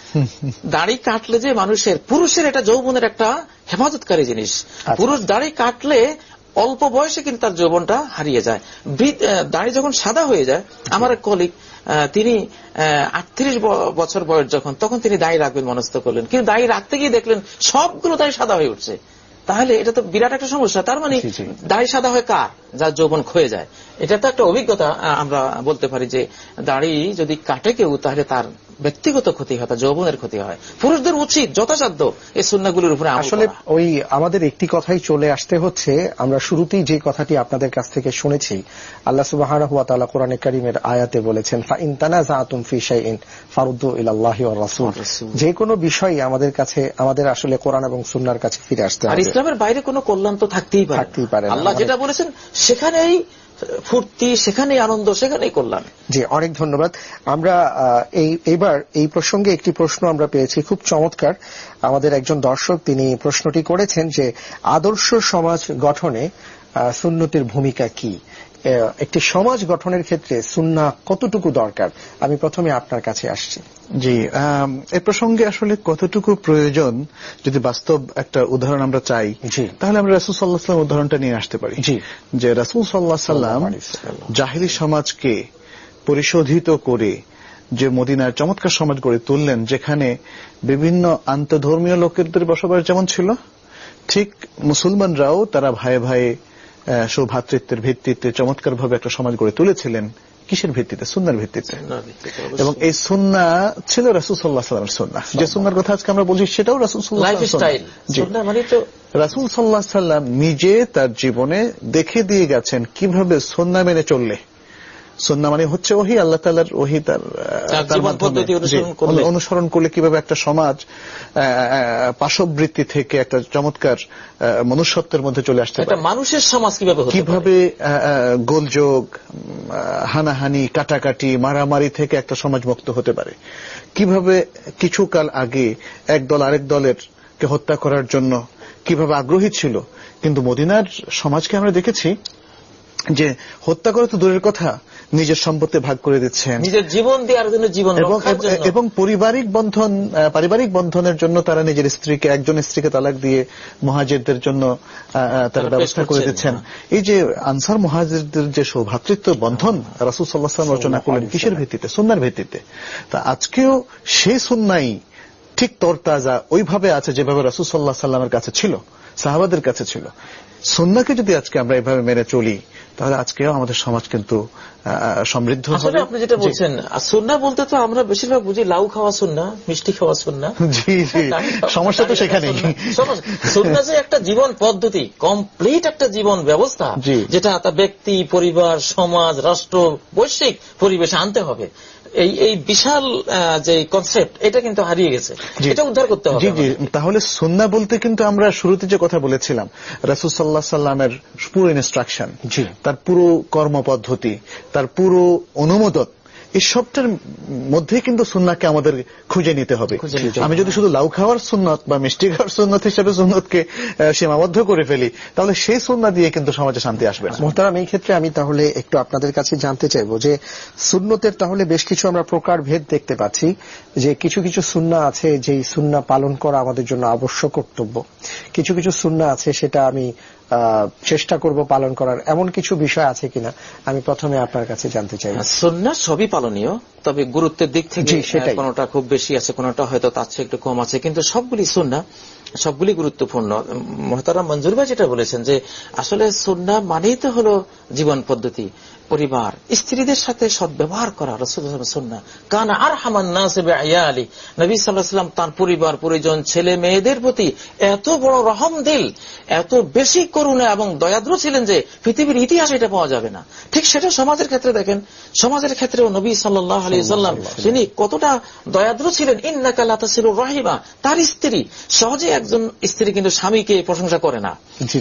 দাড়ি কাটলে যে মানুষের, পুরুষের এটা যৌবনের একটা হেফাজতকারী জিনিস। পুরুষ দাড়ি কাটলে অল্প বয়সে কিন্তু তার যৌবনটা হারিয়ে যায়। দাড়ি যখন সাদা হয়ে যায়, আমার এক কলিগ তিনি আটত্রিশ বছর বয়স যখন, তখন তিনি দাড়ি রাখবেন মনস্থ করলেন, কিন্তু দাড়ি রাখতে গিয়ে দেখলেন সবগুলো দাড়ি সাদা হয়ে উঠছে। তাহলে এটা তো বিরাট একটা সমস্যা। তার মানে দাড়ি সাদা হয় কার? যার যৌবন ক্ষয়ে যায়। এটা তো একটা অভিজ্ঞতা। আমরা বলতে পারি যে দাড়ি যদি কাটে কেউ, তাহলে তার ব্যক্তিগত ক্ষতি হয়, তার যৌবনের ক্ষতি হয়। পুরুষদের উচিত যথাসাধ্য এই সুন্নাহগুলোর উপরে আসলে ওই আমাদের একটি কথাই চলে আসতে হচ্ছে, আমরা শুরুতেই যে কথাটি আপনাদের কাছ থেকে শুনেছি, আল্লাহ সুবহানাহু ওয়া তাআলা কোরআনে কারীমের আয়াতে বলেছেন, ফাইন তানাযাতুম ফি শাইইন ফারুদ্দু ইলাল্লাহি ওয়ার রাসূল। যে কোনো বিষয় আমাদের কাছে, আমাদের আসলে কোরআন এবং সুন্নাহর কাছে ফিরে আসতে হবে। আর ইসলামের বাইরে কোনো কল্যাণ তো থাকতেই পারে থাকতেই পারে আল্লাহ যেটা বলেছেন সেখানেই ফুর্তি, সেখানেই আনন্দ, সেখানেই কল্যাণ। জি, অনেক ধন্যবাদ। আমরা এই এবার এই প্রসঙ্গে একটি প্রশ্ন আমরা পেয়েছি, খুব চমৎকার। আমাদের একজন দর্শক তিনি প্রশ্নটি করেছেন যে আদর্শ সমাজ গঠনে সুন্নতের ভূমিকা কি? একটি সমাজ গঠনের ক্ষেত্রে সুন্নাহ কতটুকু দরকার? আমি প্রথমে আপনার কাছে আসছি। জি, এই প্রসঙ্গে আসলে কতটুকু প্রয়োজন, যদি বাস্তব একটা উদাহরণ আমরা চাই, তাহলে আমরা রাসূল সাল্লাল্লাহু আলাইহি ওয়াসাল্লাম উদাহরণটা নিয়ে আসতে পারি। যে রাসূল সাল্লাল্লাহু আলাইহি ওয়াসাল্লাম জাহিলি সমাজকে পরিশোধিত করে যে মদিনার চমৎকার সমাজ গড়ে তুললেন, যেখানে বিভিন্ন আন্তধর্মীয় লোকেদের বসবাস যেমন ছিল, ঠিক মুসলমানরাও তারা ভাই ভাই সৌভ্রাতৃত্বের ভিত্তিতে চমৎকার ভাবে একটা সমাজ গড়ে তুলেছিলেন। কিসের ভিত্তিতে? সুন্নাহর ভিত্তিতে। এবং এই সুন্নাহ ছিল রাসূল সাল্লাল্লাহু আলাইহি ওয়াসাল্লামের সুন্নাহ। যে সুন্নাহর কথা আজকে আমরা বলছি সেটাও রাসূল সাল্লাল্লাহু আলাইহি ওয়াসাল্লাম। রাসূল সাল্লাল্লাহু আলাইহি ওয়াসাল্লাম নিজে তার জীবনে দেখে দিয়ে গেছেন কিভাবে সুন্নাহ মেনে চললে। সুন্নাহ মানে হচ্ছে ওহী, আল্লাহ তাআলার ওহী, তার অনুসরণ করলে কিভাবে একটা সমাজ পাশবৃত্তি থেকে একটা চমৎকার মনুষ্যত্বের মধ্যে চলে আসতে পারে, মানুষের সমাজ কিভাবে কিভাবে গোলযোগ, হানাহানি, কাটাকাটি, মারামারি থেকে একটা সমাজ মুক্ত হতে পারে, কিভাবে কিছুকাল আগে এক দল আরেক দলের কে হত্যা করার জন্য কিভাবে আগ্রহী ছিল, কিন্তু মদিনার সমাজকে আমরা দেখেছি যে হত্যা করে তো দূরের কথা, নিজের সম্পত্তি ভাগ করে দিচ্ছেন, নিজের জীবন দেওয়ার জন্য, জীবন রক্ষার জন্য, এবং পারিবারিক বন্ধন পারিবারিক বন্ধনের জন্য তারা নিজের স্ত্রীকে, একজন স্ত্রীকে তালাক দিয়ে মুহাজিরদের জন্য তারা ব্যবস্থা করে দিচ্ছেন। এই যে আনসার মুহাজিরদের যে সৌভ্রাতৃত্ব বন্ধন রাসূল সাল্লাল্লাহু আলাইহি ওয়াসাল্লাম রচনা করলেন, কিসের ভিত্তিতে? সুন্নাহর ভিত্তিতে। তা আজকেও সেই সুন্নাহই ঠিক তরতাজা ওইভাবে আছে যেভাবে রাসূল সাল্লাল্লাহু আলাইহি ওয়াসাল্লামের কাছে ছিল, সাহাবাদের কাছে ছিল। সুন্নাহকে যদি আজকে আমরা এভাবে মেনে চলি, তাহলে আজকেও আমাদের সমাজ কিন্তু সমৃদ্ধ হবে। আসলে আপনি যেটা বলছেন, সুন্নাহ বলতে তো আমরা বেশিরভাগ বুঝি লাউ খাওয়া সুন্নাহ, মিষ্টি খাওয়া সুন্নাহ। জি জি, সমস্যা তো সেখানেই। সুন্নাহ যে একটা জীবন পদ্ধতি, কমপ্লিট একটা জীবন ব্যবস্থা, যেটা তার ব্যক্তি, পরিবার, সমাজ, রাষ্ট্র, বৈশ্বিক পরিবেশে আনতে হবে। এই এই বিশাল যে কনসেপ্ট, এটা কিন্তু হারিয়ে গেছে, এটা উদ্ধার করতে হবে। জি জি, তাহলে সুন্নাহ বলতে কিন্তু আমরা শুরুতে যে কথা বলেছিলাম, রাসূল সাল্লাল্লাহু আলাইহি ওয়াসাল্লামের পুরো ইনস্ট্রাকশন, তার পুরো কর্মপদ্ধতি, তার পুরো অনুমোদন, এই সবটার মধ্যে কিন্তু সুন্নাহকে আমাদের খুঁজে নিতে হবে। আমি যদি শুধু লাউ খাওয়ার সুন্নত বা মিষ্টি খাওয়ার সুন্নত হিসেবে সুন্নতকে সীমাবদ্ধ করে ফেলি, তাহলে সেই সুন্নাহ দিয়ে কিন্তু সমাজে শান্তি আসবে না। মুহতারাম, এই ক্ষেত্রে আমি তাহলে একটু আপনাদের কাছে জানতে চাইবো যে সুন্নতের তাহলে বেশ কিছু আমরা প্রকারভেদ দেখতে পাচ্ছি, যে কিছু কিছু সুন্নাহ আছে যেই সুন্নাহ পালন করা আমাদের জন্য আবশ্যক কর্তব্য, কিছু কিছু সুন্নাহ আছে সেটা আমি চেষ্টা করব পালন করার, এমন কিছু বিষয় আছে কিনা আমি প্রথমে আপনার কাছে জানতে চাই। সুন্নাহ সবই পালনীয়, তবে গুরুত্বের দিক থেকে কোনটা খুব বেশি আছে, কোনটা হয়তো তার চেয়ে একটু কম আছে, কিন্তু সবগুলি সুন্নাহ, সবগুলি গুরুত্বপূর্ণ। মুহতারাম মঞ্জুর ভাই যেটা বলেছেন যে আসলে সুন্নাহ মানেই তো হলো জীবন পদ্ধতি, পরিবার, স্ত্রীদের সাথে সদ্ব্যবহার করা। রাসূলুল্লাহ সুন্নাহ কানা আরহামান নাস বিআয়ালি, নবী সাল্লাল্লাহু আলাইহি ওয়াসাল্লাম তার পরিবার পরিজন, ছেলে মেয়েদের প্রতি এত বড় রহম দিল, এত বেশি করুণা এবং দয়াদ্র ছিলেন যে পৃথিবীর ইতিহাসে এটা পাওয়া যাবে না। ঠিক সেটা সমাজের ক্ষেত্রে দেখেন, সমাজের ক্ষেত্রেও নবী সাল্লাল্লাহু আলাইহি ওয়াসাল্লাম তিনি কতটা দয়াদ্র ছিলেন। ইন্নাকা লা তাসিলুর রাহিমা, তার স্ত্রী, সহজে একজন স্ত্রী কিন্তু স্বামীকে প্রশংসা করে না,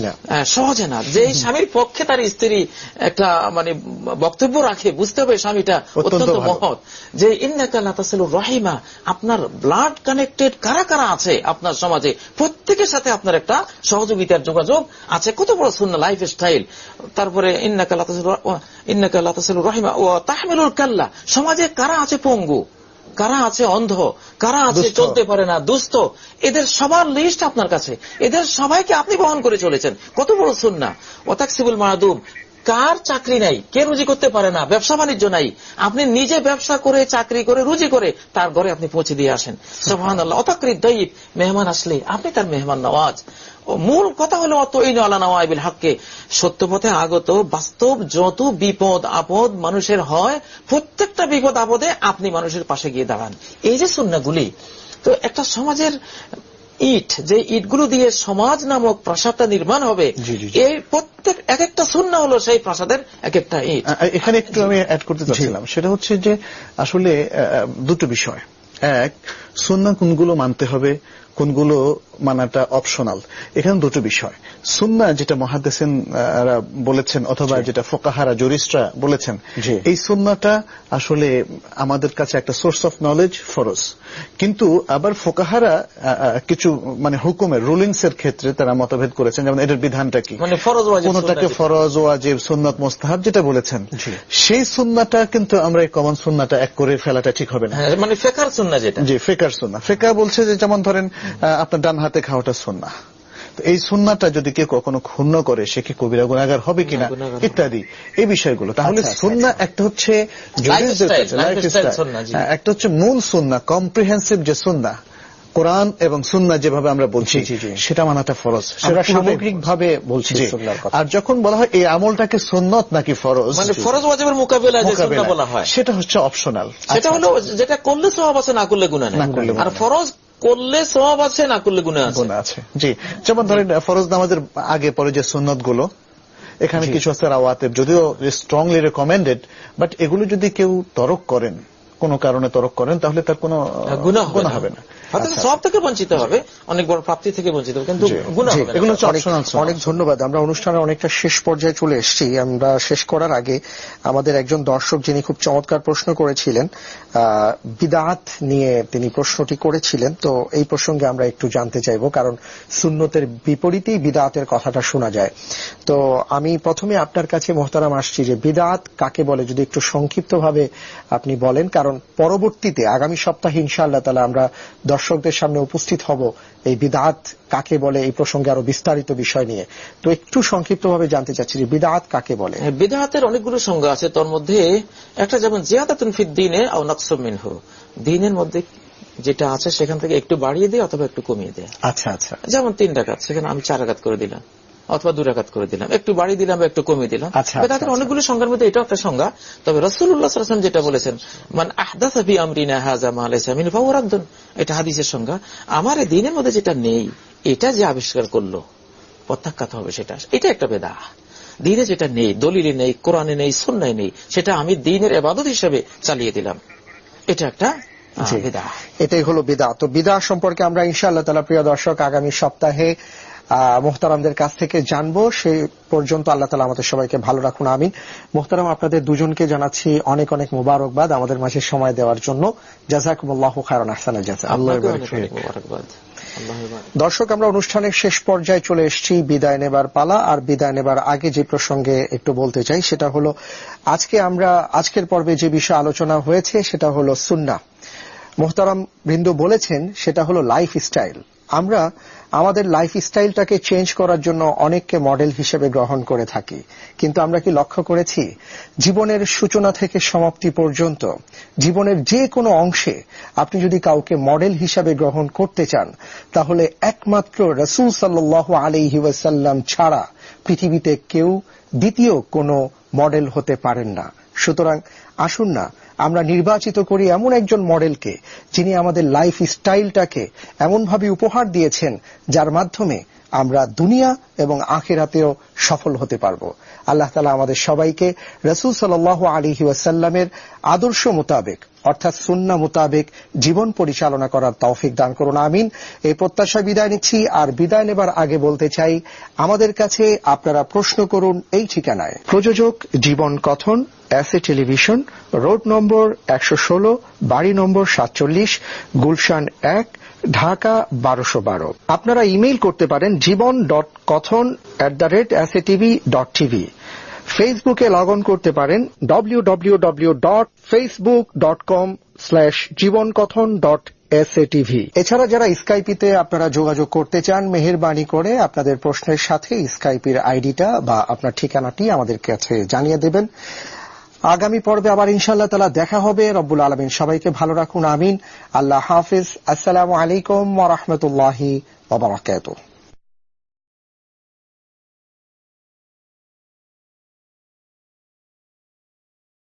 সহজে না। যে স্বামীর পক্ষে তার স্ত্রী একটা মানে বক্তব্য রাখে, বুঝতে হবে স্বামীটা অত্যন্ত মহৎ। যে ইন্নাকা লা তাসিলুর রাহিমা, আপনার ব্লাড কানেক্টেড কারা কারা আছে আপনার সমাজে, প্রত্যেকের সাথে আপনার একটা সহযোগিতার যোগাযোগ আছে। কত বড় সুন্নাহ, লাইফ স্টাইল। তারপরে ইন্নাকা লা তাসিলুর ইন্নাকা লা তাসিলুর রাহিমা ওয়া তাহমিলুল কাল্লা, সমাজে কারা আছে পঙ্গু, কারা আছে অন্ধ, কারা আছে চলতে পারে না, দুস্থ, এদের সবার লিস্ট আপনার কাছে, এদের সবাইকে আপনি বহন করে চলেছেন। কত বড় সুন্নাহ। ওয়াতাকসিবুল মাদুম, কার চাকরি নাই, কে রুজি করতে পারে না, ব্যবসা বাণিজ্য নাই, আপনি নিজে ব্যবসা করে চাকরি করে রুজি করে তার ঘরে আপনি পৌঁছে দিয়ে আসেন। সুবহানাল্লাহ। অতাকরিদ দাইব, মেহমান আসলে আপনি তার মেহমান নওয়াজ। মূল কথা হলো অত এই আলা নওয়াইবিল হককে, সত্য পথে আগত বাস্তব যত বিপদ আপদ মানুষের হয়, প্রত্যেকটা বিপদ আপদে আপনি মানুষের পাশে গিয়ে দাঁড়ান। এই যে সুন্নাহগুলি, তো একটা সমাজের ইট, যে ইটগুলো দিয়ে সমাজ নামক প্রাসাদটা নির্মাণ হবে, এই প্রত্যেক এক একটা সুন্নাহ হলো সেই প্রাসাদের এক একটা ইট। এখানে একটু আমি অ্যাড করতে চাচ্ছিলাম, সেটা হচ্ছে যে আসলে দুটো বিষয়। এক, সুন্নাহ কোনগুলো মানতে হবে, কোনগুলো মানাটা অপশনাল, এখানে দুটো বিষয়। সুন্নাহ যেটা মুহাদ্দিসিন বলেছেন অথবা যেটা ফুকাহারা জুরিস্টরা বলেছেন, এই সুন্নাহটা আসলে আমাদের কাছে একটা সোর্স অফ নলেজ, ফরজ। কিন্তু আবার ফুকাহারা কিছু মানে হুকুমের রুলিংস এর ক্ষেত্রে তারা মতভেদ করেছেন, যেমন এটার বিধানটা কি, কোনটাকে ফরজ ওয়াজিব সুন্নাত মুস্তাহাব যেটা বলেছেন, সেই সুন্নাহটা কিন্তু আমরা এই কমন সুন্নাহটা এক করে ফেলাটা ঠিক হবে না। মানে ফিকর সুন্নাহ যেটা, জি ফিকর সুন্নাহ। ফিকর বলছে যে যেমন ধরেন আপনার ডান হাতে খাওয়াটা সুন্নাহ, তো এই সুন্নাহটা যদি কেউ কখনো ক্ষুণ্ণ করে সে কি কবিরা গুনাহগার হবে কিনা ইত্যাদি এই বিষয়গুলো। তাহলে সুন্নাহ একটা হচ্ছে একটা হচ্ছে মূল সুন্নাহ, কম্প্রিহেন্সিভ যে সুন্নাহ, কোরআন এবং সুন্নাহ যেভাবে আমরা বলছি সেটা মানাটা ফরজ, সেটা সামগ্রিকভাবে বলছি সুন্নাহর কথা। আর যখন বলা হয় এই আমলটাকে সুন্নাত নাকি ফরজ, মানে ফরজ ওয়াজিবের মোকাবেলা যে সুন্নাহ বলা হয়, সেটা হচ্ছে অপশনাল। সেটা হলো যেটা করলে সওয়াব আছে, না করলে গুনাহ নেই। আর ফরজ করলে সওয়াব আছে, না করলে গুনাহ আছে। জি, যেমন ধরেন ফরজ নামাজের আগে পরে যে সুন্নাত গুলো, এখানে কিছু আছে রাওয়াতিব, যদিও স্ট্রংলি রেকমেন্ডেড, বাট এগুলো যদি কেউ তরক করেন, কোন কারণে তরক করেন, তাহলে তার কোনো গুনাহ হবে না, সব থেকে বঞ্চিত হবে, অনেক বড় প্রাপ্তি থেকে বঞ্চিত হবে, কিন্তু গুনাহ হবে না। অনেক ধন্যবাদ। আমরা অনুষ্ঠানের অনেকটা শেষ পর্যায়ে চলে এসেছি। আমরা শেষ করার আগে আমাদের একজন দর্শক যিনি খুব চমৎকার প্রশ্ন করেছিলেন, বিদআত নিয়ে তিনি প্রশ্নটি করেছিলেন, তো এই প্রসঙ্গে আমরা একটু জানতে চাইব, কারণ সুন্নতের বিপরীতেই বিদআতের কথাটা শোনা যায়। তো আমি প্রথমে আপনার কাছে মোহতারাম আসছি যে বিদআত কাকে বলে যদি একটু সংক্ষিপ্তভাবে আপনি বলেন, কারণ পরবর্তীতে আগামী সপ্তাহে ইনশাআল্লাহ তাআলা আমরা দর্শকদের সামনে উপস্থিত হব এই বিদআত কাকে বলে এই প্রসঙ্গে আরো বিস্তারিত বিষয় নিয়ে। তো একটু সংক্ষিপ্তভাবে জানতে চাচ্ছি যে বিদআত কাকে বলে। বিদআতের অনেকগুলো সংজ্ঞা আছে, তার মধ্যে একটা যেমন জিয়াদাতুন ফিদ দ্বীনে আও নাকসুম মিনহু, দ্বীনের মধ্যে যেটা আছে সেখান থেকে একটু বাড়িয়ে দেয় অথবা একটু কমিয়ে দেয়। আচ্ছা আচ্ছা, যেমন তিন রাকাত, সেখানে আমি চার রাকাত করে দিলাম অথবা দুই রাকাত করে দিলাম, একটু বাড়িয়ে দিলাম বা একটু কমিয়ে দিলাম। বেদাতের অনেকগুলো সংজ্ঞার মধ্যে এটা একটা সংজ্ঞা। তবে রাসূলুল্লাহ সাল্লাল্লাহু আলাইহি ওয়াসাল্লাম যেটা বলেছেন, মান আহদাসা ফি আমরিনা হাযা মা লাইসা মিনহু ফাহুয়া রাদ্দুন, এটা হাদিসের সংজ্ঞা। আমার এই দ্বীনের মধ্যে যেটা নেই, এটা যে আবিষ্কার করলো প্রত্যাখ্যাত হবে, সেটা এটা একটা বেদাত। দ্বীনে যেটা নেই, দলিলে নেই, কোরআনে নেই, সুন্নাহে নেই, সেটা আমি দ্বীনের ইবাদত হিসেবে চালিয়ে দিলাম, এটা একটা বিদআত। এটাই হলো বিদআত। তো বিদআত সম্পর্কে আমরা ইনশাআল্লাহ তাআলা প্রিয় দর্শক আগামী সপ্তাহে মুহতারামদের কাছ থেকে জানবো। সেই পর্যন্ত আল্লাহ তাআলা আমাদের সবাইকে ভালো রাখুন, আমিন। মুহতারাম, আপনাদের দুজনকে জানাচ্ছি অনেক অনেক মোবারকবাদ আমাদের মাঝে সময় দেওয়ার জন্য। জাযাকুমুল্লাহু খায়রান, আহসানাল জাযা। আল্লাহ মোবারকবাদ। দর্শক, আমরা অনুষ্ঠানের শেষ পর্যায়ে চলে এসেছি, বিদায় নেবার পালা। আর বিদায় নেবার আগে যে প্রসঙ্গে একটু বলতে চাই সেটা হলো আজকে আমরা আজকের পর্বে যে বিষয় আলোচনা হয়েছে সেটা হলো সুন্নাহ। মুহতারাম বৃন্দ বলেছেন সেটা হলো লাইফ স্টাইল। আমরা আমাদের লাইফ স্টাইলটাকে চেঞ্জ করার জন্য অনেককে মডেল হিসেবে গ্রহণ করে থাকি, কিন্তু আমরা কি লক্ষ্য করেছি জীবনের সূচনা থেকে সমাপ্তি পর্যন্ত জীবনের যে কোনো অংশে আপনি যদি কাউকে মডেল হিসেবে গ্রহণ করতে চান তাহলে একমাত্র রাসূল সাল্লাল্লাহু আলাইহি ওয়াসাল্লাম ছাড়া পৃথিবীতে কেউ দ্বিতীয় কোনো মডেল হতে পারেন না। সুতরাং আসুন না আমরা নির্বাচিত করি এমন একজন মডেলকে যিনি আমাদের লাইফ স্টাইলটাকে এমনভাবে উপহার দিয়েছেন যার মাধ্যমে আমরা দুনিয়া এবং আখিরাতেও সফল হতে পারব। আল্লাহ তাআলা আমাদের সবাইকে রাসূল সাল্লাল্লাহু আলাইহি ওয়াসাল্লামের আদর্শ মোতাবেক অর্থাৎ সুন্নাহ মোতাবেক জীবন পরিচালনা করার তৌফিক দান করুন, আমিন। এই প্রত্যাশা বিদায় নিচ্ছি। আর বিদায় নেবার আগে বলতে চাই, আমাদের কাছে আপনারা প্রশ্ন করুন এই ঠিকানায়। প্রযোজক জীবন কথন, এসএ টেলিভিশন, রোড নম্বর একশো ষোলো, বাড়ি নম্বর সাতচল্লিশ, গুলশান এক, ঢাকা বারোশো বারো। আপনারা ইমেইল করতে পারেন Jibon dot Kothon at the rate S A TV dot TV. ফেসবুকে লগ অন করতে পারেন W W W dot Facebook dot com slash Jibon Kothon dot S A TV. এছাড়া যারা স্কাইপিতে আপনারা যোগাযোগ করতে চান, মেহেরবানি করে আপনাদের প্রশ্নের সাথে স্কাইপির আইডিটা বা আপনার ঠিকানাটি আমাদের কাছে জানিয়ে দেবেন। আগামী পর্বে আবার ইনশাআল্লাহ তাআলা দেখা হবে। রব্বুল আলামিন সবাইকে ভালো রাখুন, আমিন। আল্লাহ হাফিজ। আসসালামু আলাইকুম ওয়া রাহমাতুল্লাহি ওয়া বারাকাতুহু।